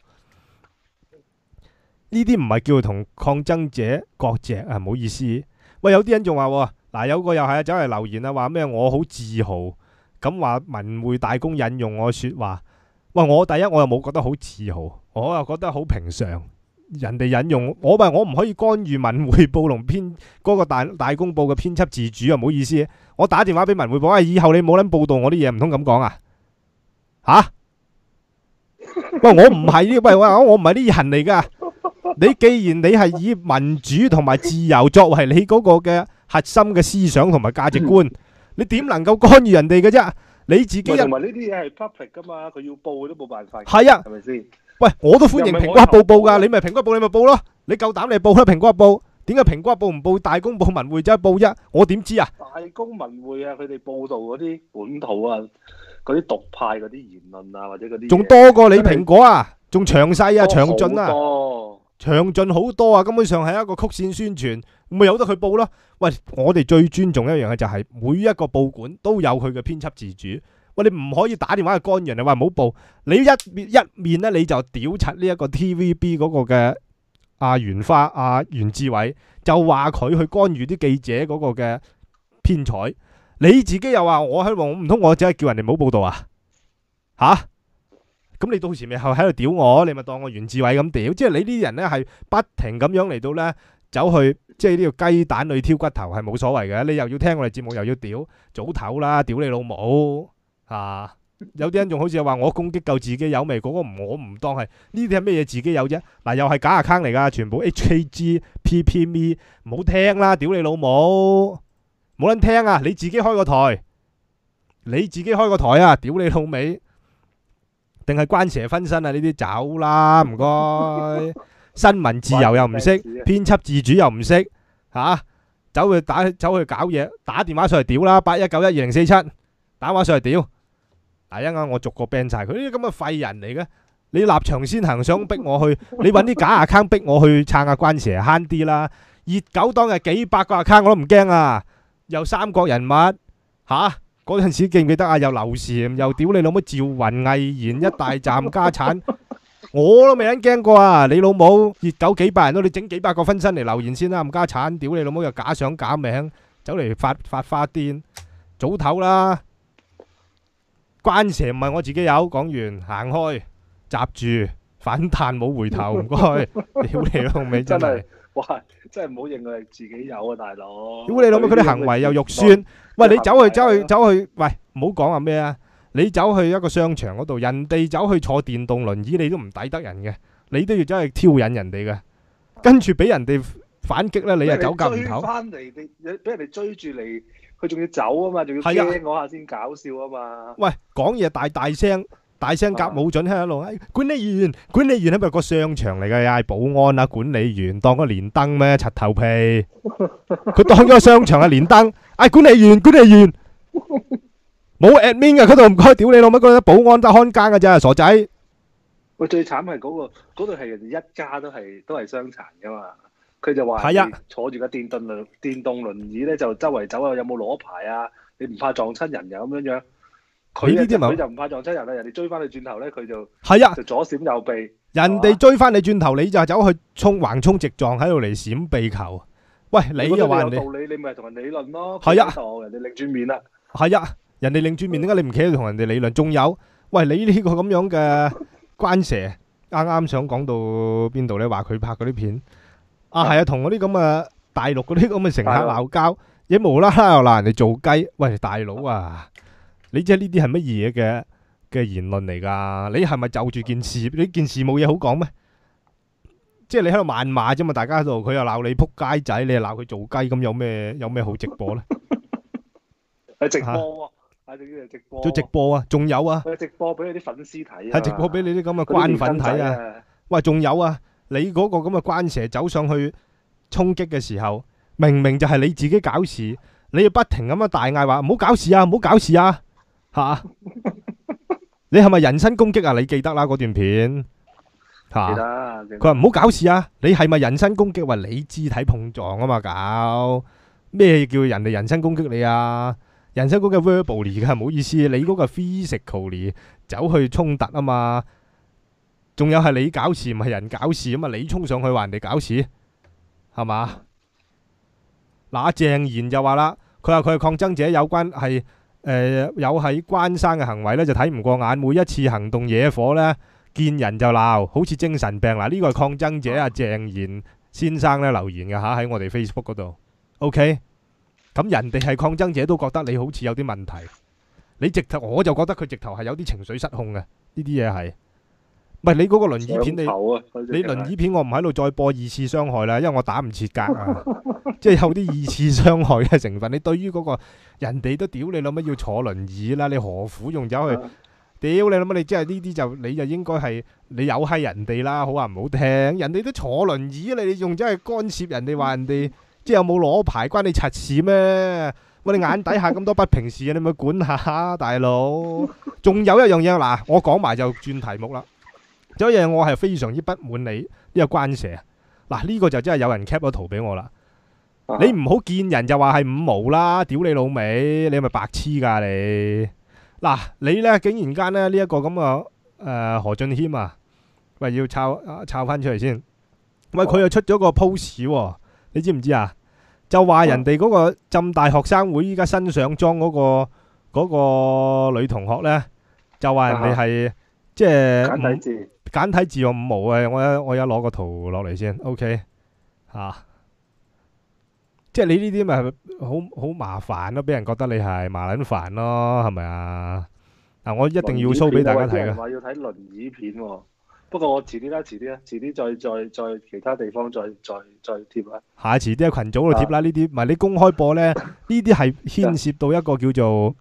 呢啲唔係叫同抗爭者割席啊，唔好意思。喂，有啲人仲話喎，嗱有個又係啊，走嚟留言啊，話咩我好自豪，咁話文匯大公引用我説話。喂，我第一我又冇覺得好自豪，我又覺得好平常。人哋引用我咪我唔可以干預文匯報同編嗰個大大公報嘅編輯自主啊，唔好意思。我打電話俾文匯報，喂，以後你冇撚報導我啲嘢，唔通咁講啊？嚇？喂，我唔係呢，喂，我我唔係呢人嚟㗎。你既然你係以民主同埋自由作為你嗰個嘅核心嘅思想同埋價值觀，你點能夠干預人哋嘅啫？你自己同埋呢啲嘢係 public 噶嘛，佢要報都冇辦法。 係啊， 係咪先？ 喂，我都歡迎蘋果日報報㗎，你咪蘋果日報你咪報咯，你夠膽你報啦，蘋果日報。點解蘋果日報唔報大公報文匯就報啫？我點知啊？ 大公文匯啊，佢哋報導嗰啲本土啊，嗰啲獨派嗰啲言論啊，或者嗰啲仲多過你蘋果啊，仲詳細啊，詳盡啊。 多詳盡好多啊，根本上係一個曲線宣傳，咪由得佢報咯。喂，我哋最尊重一樣嘅就係每一個報館都有佢嘅編輯自主。喂，你唔可以打電話去干人，你話唔好報，你一一面咧你就屌柒呢一個 T V B 嗰個嘅阿袁花阿袁志偉，就話佢去干預啲記者嗰個嘅編採，你自己又話我喺度，唔通我只係叫人哋唔好報道啊？吓？咁你到時咪喺喺度屌我，你咪當我袁志偉咁屌，即係你呢啲人咧係不停咁樣嚟到咧走去，即係呢個雞蛋裏挑骨頭係冇所謂嘅。你又要聽我哋節目，又要屌，早唞啦，屌你老母啊！有啲人仲好似話我攻擊夠自己有味，嗰、那個我唔當係呢啲係咩嘢自己有啫？嗱，又係假 account 嚟㗎，全部 H K G P P M， 唔好聽啦，屌你老母，冇撚聽啊！你自己開個台，你自己開個台啊！屌你老味。定係關蛇分身啊！呢啲走啦，唔該。新聞自由又唔識，編輯自主又唔識，嚇、啊，走去打走去搞嘢，打電話上嚟屌啦，八一九一二零四七，打電話上嚟屌。嗱，一陣間我逐個 ban 曬佢，呢啲咁嘅廢人嚟嘅。你立場先行，想逼我去，你揾啲假 account 逼我去撐下關蛇，慳啲啦。熱狗當日幾百個 account 我都唔驚啊，又三國人物嚇。啊嗰陣時記唔記得啊？又劉禪，又屌你老母趙雲、魏然一大站家產，我都未人驚過啊！你老母熱狗幾百人都你整幾百個分身嚟留言先啦，冚家產，屌你老母又假相假名，走嚟發發花癲，早唞啦！關蛇唔係我自己有，講完行開，閘住反彈冇回頭，唔該，屌你老味真係。 哇！真係唔好認佢係自己有啊，大佬！ 屌你老母，佢啲行為又肉酸。喂，你走去走去走去，喂，唔好講話咩啊！你走去一個商場嗰度，人哋走去坐電動輪椅，你都唔抵得人嘅，你都要走去挑引人哋嘅，跟住俾人哋反擊咧，你又走夾唔唞。翻嚟，你俾人哋追住嚟，佢仲要走啊嘛，仲要驚我下先搞笑啊嘛！喂，講嘢大大聲。大聲夾冇準喺度，管理員，管理員係咪個商場嚟嘅？嗌保安啊，管理員當個連登咩？柒頭皮，佢當咗個商場係連登，嗌管理員，管理員，冇 admin 嘅，嗰度唔該，屌你老母，嗰度保安得看更嘅咋，傻仔！喂，最慘係嗰個，嗰度係人哋一家都係都係傷殘噶嘛，佢就話坐住個電動輪電動輪椅咧，就周圍走啊，有冇攞牌啊？你唔怕撞親人又咁樣樣。佢呢啲佢就唔怕撞親人啦，人哋追翻你轉頭咧，佢就係啊，就左閃右避。人哋追翻你轉頭，你就走去衝橫衝直撞喺度嚟閃避球。喂，你又話人哋道理，你咪同人理論咯。係啊，人哋擰轉面啦。係啊，人哋擰轉面，點解你唔企喺度同人哋理論？仲有，喂，你呢個咁樣嘅關蛇，啱啱想講到邊度咧？話佢拍嗰啲片啊，係啊，同嗰啲咁嘅大陸嗰啲咁嘅乘客鬧交，嘢無啦啦又鬧人哋做雞。喂，大佬啊！你知呢啲係乜嘢嘅嘅言論嚟㗎？你係咪就住件事？你件事冇嘢好講咩？即係你喺度謾罵啫嘛，大家喺度，佢又鬧你撲街仔，你又鬧佢做雞，咁有咩有咩好直播咧？係直播喎，係仲要係直播。做直播啊，仲有啊！直播俾你啲粉絲睇啊！係直播俾你啲咁嘅關粉睇啊！喂，仲有啊！你嗰個咁嘅關蛇走上去衝擊嘅時候，明明就係你自己搞事，你要不停咁樣大嗌話唔好搞事啊，唔好搞事啊！吓，你係咪人身攻擊啊？你記得啦嗰段片， 記得。 佢話唔好搞事啊！你係咪人身攻擊？話你肢體碰撞啊嘛，搞咩叫人哋人身攻擊你啊？人身攻擊 verbally 嘅，唔好意思，你嗰個 physically 走去衝突啊嘛。仲有係你搞事，唔係人搞事啊嘛！你衝上去話人哋搞事，係嘛？嗱，阿鄭賢就話啦，佢話佢係抗爭者，有關係誒、呃、有喺關生嘅行為咧，就睇唔過眼，每一次行動惹火咧，見人就鬧，好似精神病。嗱，呢個係抗爭者阿鄭賢先生咧留言嘅嚇，喺我哋 Facebook 嗰度。OK， 咁人哋係抗爭者都覺得你好似有啲問題，你直頭我就覺得佢直頭係有啲情緒失控嘅，呢啲嘢係。唔係你嗰個輪椅片你，你你輪椅片我唔喺度再播二次傷害啦，因為我打唔切格啊，即係有啲二次傷害嘅成分。你對於嗰個人哋都屌你諗乜要坐輪椅啦，你何苦用走去屌你諗乜？你即係呢啲就你就應該係你有閪人哋啦，好話唔好聽，人哋都坐輪椅啦，你仲真係干涉人哋話人哋即係有冇攞牌關你柒事咩？喂，你眼底下咁多不平事，你咪管下大佬。仲有一樣嘢嗱，我講埋就轉題目啦。有一樣我係非常之不滿你呢個關蛇嗱，呢個就真係有人 cap 咗圖俾我啦。你唔好見人就話係五毛啦，屌你老味，你係咪白痴噶你？嗱，你呢竟然間咧呢一個咁嘅誒何俊謙啊，喂要抄抄翻出嚟先。喂，佢又出咗個 post 喎，你知唔知啊？就話人哋嗰個浸大學生會依家新上莊嗰個嗰個女同學呢，就話人哋係即係簡體字。 簡體字我五毛啊！我有我有攞個圖落嚟先 ，OK 嚇、啊，即係你呢啲咪好好麻煩咯，俾人覺得你係麻撚煩咯，係咪啊？嗱，我一定要 show 俾大家睇嘅。 話要睇輪椅片喎、哦，不過我遲啲啦，遲啲啦，遲啲再再再其他地方再再再貼啦。 下遲啲喺群組度貼啦，呢啲唔係你公開播咧，呢啲係牽涉到一個叫做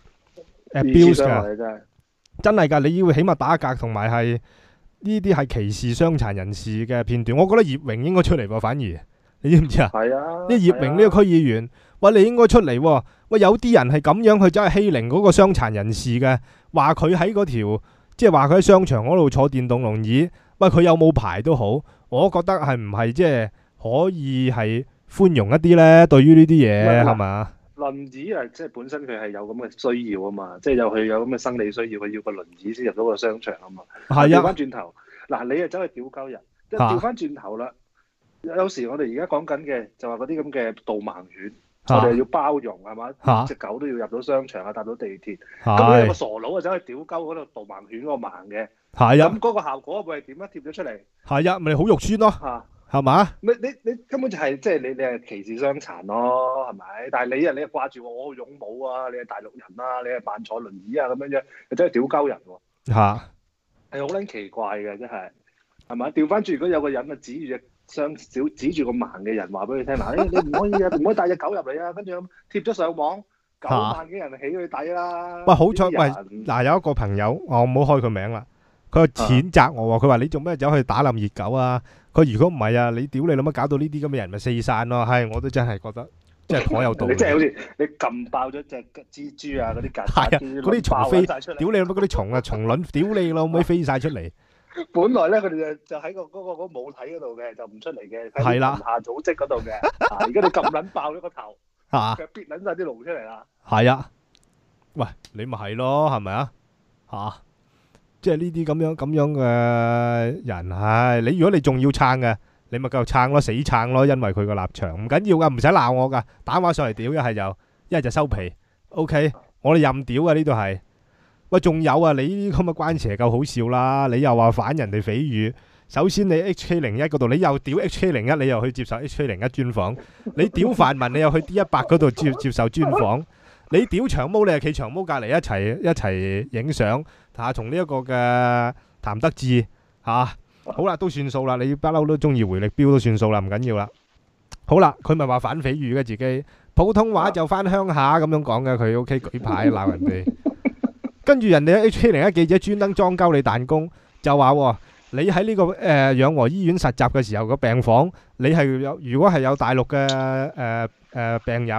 abuse 㗎，真係㗎，你要起碼打格同埋係。呢啲係歧視傷殘人士嘅片段，我覺得葉榮應該出嚟喎，反而你知唔知啊？ 係啊， 呢葉榮呢個區議員，喂你應該出嚟喎，喂有啲人係咁樣去走去欺凌嗰個傷殘人士嘅，話佢喺嗰條，即係話佢喺商場嗰度坐電動輪椅，喂佢有冇牌都好，我覺得係唔係即係可以係寬容一啲呢？對於呢啲嘢係嘛？ 輪椅啊，即係本身佢係有咁嘅需要啊嘛，即係有佢有咁嘅生理需要，佢要個輪椅先入到個商場啊嘛。係啊。調翻轉頭，嗱你啊走去屌鳩人，即係調翻轉頭啦。有時我哋而家講緊嘅就話嗰啲咁嘅導盲犬，我哋要包容係嘛？隻狗都要入到商場啊，搭到地鐵。咁有個傻佬啊走去屌鳩嗰度導盲犬嗰個盲嘅。係啊。咁嗰個效果會係點啊？貼咗出嚟。係啊，咪好肉酸咯。嚇。係嘛？你你你根本就係即係你你係歧視傷殘咯，係咪？但係你啊你係掛住我我勇武啊，你係大陸人啊，你係扮坐輪椅啊咁樣樣，你真係屌鳩人喎！嚇，係好撚奇怪嘅，真係係咪？調翻轉，如果有個人啊指住隻雙小指住個盲嘅人話俾佢聽嗱，你唔可以啊，唔可以帶隻狗入嚟啊，跟住咁貼咗上網，九萬幾人起佢底啦！喂，好彩喂嗱，有一個朋友我唔好開佢名啦。佢譴責我喎，佢話你做咩走去打冧熱狗啊？佢如果唔係啊，你屌你諗乜搞到呢啲咁嘅人咪四散咯？係，我都真係覺得即係頗有道理。你真係好似你撳爆咗隻蜘蛛啊嗰啲曱甴，嗰啲蟲飛，屌你諗乜嗰啲蟲啊蟲卵，屌你老味飛晒出嚟。本來咧佢哋就就喺個嗰個嗰母體嗰度嘅，就唔出嚟嘅，喺地下組織嗰度嘅。而家你撳撚爆咗個頭，佢逼撚晒啲龍出嚟啦。係啊，喂，你咪係咯，係咪啊？嚇！即係呢啲咁樣咁樣嘅人，係你如果你仲要撐嘅，你咪繼續撐咯，死撐咯，因為佢個立場唔緊要噶，唔使鬧我噶，打話上嚟屌，一係就一係就收皮。OK，我哋任屌啊呢度係。喂，仲有啊，你呢啲咁嘅關蛇夠好笑啦，你又話反人哋匪語。首先你 H K 零一嗰度，你又屌 H K 零一，你又去接受 H K 零一專訪。你屌泛民，你又去 D 一百嗰度接接受專訪。你屌長毛，你係企長毛隔離一齊一齊影相，嚇同呢一個嘅譚德志嚇、啊，好啦都算數啦，你不嬲都中意回力標都算數啦，唔緊要啦。好啦，佢咪話反匪語嘅自己，普通話就翻鄉下咁樣講嘅，佢 OK 舉牌鬧人哋。跟住人哋 H K 零一記者專登裝鳩你彈弓，就話、哦、你喺呢、這個誒、呃、養和醫院實習嘅時候個病房，你係有如果係有大陸嘅誒誒病友。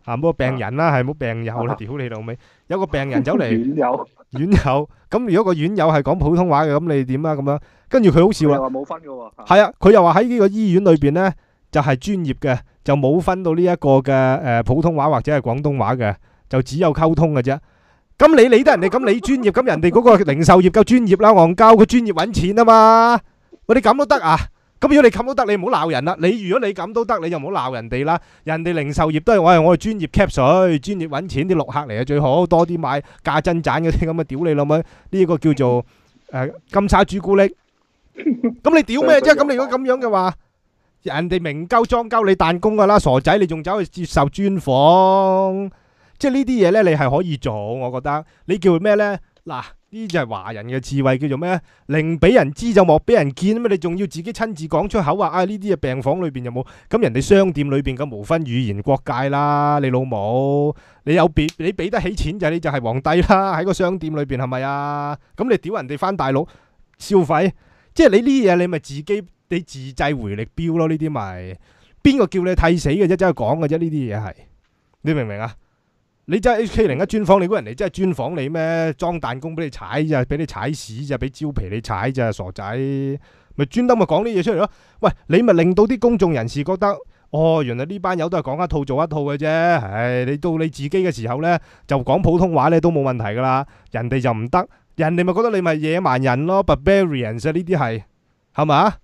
啊，冇個病人啦，係冇病友啦，屌你老味，有個病人走嚟， 院友， 院友，咁如果個院友係講普通話嘅，咁你點啊？咁樣，跟住佢好笑啦， 又話冇分嘅喎， 係啊，佢又話喺呢個醫院裏邊咧，就係專業嘅，就冇分到呢一個嘅誒普通話或者係廣東話嘅，就只有溝通嘅啫。咁你理得人哋咁你專業，咁人哋嗰個零售業夠專業啦，戇鳩佢專業揾錢啊嘛，喂你咁都得啊？咁如果你咁都得，你唔好鬧人啦。你如果你咁都得，你就唔好鬧人哋啦。人哋零售業都係我係我係專業 cap 水，專業揾錢啲陸客嚟啊最好，多啲買價真賺嗰啲咁嘅屌你老母，呢個叫做誒金沙朱古力。咁你屌咩啫？咁你如果咁樣嘅話，人哋明鳩裝鳩你彈工噶啦，傻仔你仲走去接受專訪，即係呢啲嘢呢，你係可以做，我覺得你叫咩呢？嗱。呢就係華人嘅智慧，叫做咩？寧俾人知就莫俾人見啊嘛！你仲要自己親自講出口話啊！呢啲嘢病房裏邊有冇？咁人哋商店裏邊嘅無分語言國界啦，你老母！你有俾你俾得起錢就你就係皇帝啦！喺個商店裏邊係咪啊？咁你屌人哋翻大陸消費，即係你呢啲嘢你咪自己你自製回力鏢咯？呢啲咪邊個叫你替死嘅啫？真係講嘅啫，呢啲嘢係你明唔明啊？你真係 H K 零一專訪，你估人哋真係專訪你咩？裝彈弓俾你踩咋，俾你踩屎咋，俾蕉皮你踩咋，傻仔！咪專登咪講啲嘢出嚟咯。喂，你咪令到啲公眾人士覺得，哦，原來呢班友都係講一套做一套嘅啫。唉，你到你自己嘅時候呢，就講普通話呢都冇問題噶啦。人哋就唔得，人哋咪覺得你咪野蠻人咯 ，barbarians 啊呢啲係，係嘛？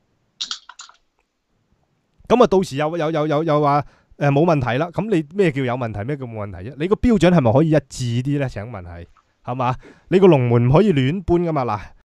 咁啊，到時又又又又又話。誒冇、呃、問題啦，咁你咩叫有問題？咩叫冇問題啫？你個標準係咪可以一致啲呢？請問係係嘛？你個龍門唔可以亂搬噶嘛嗱。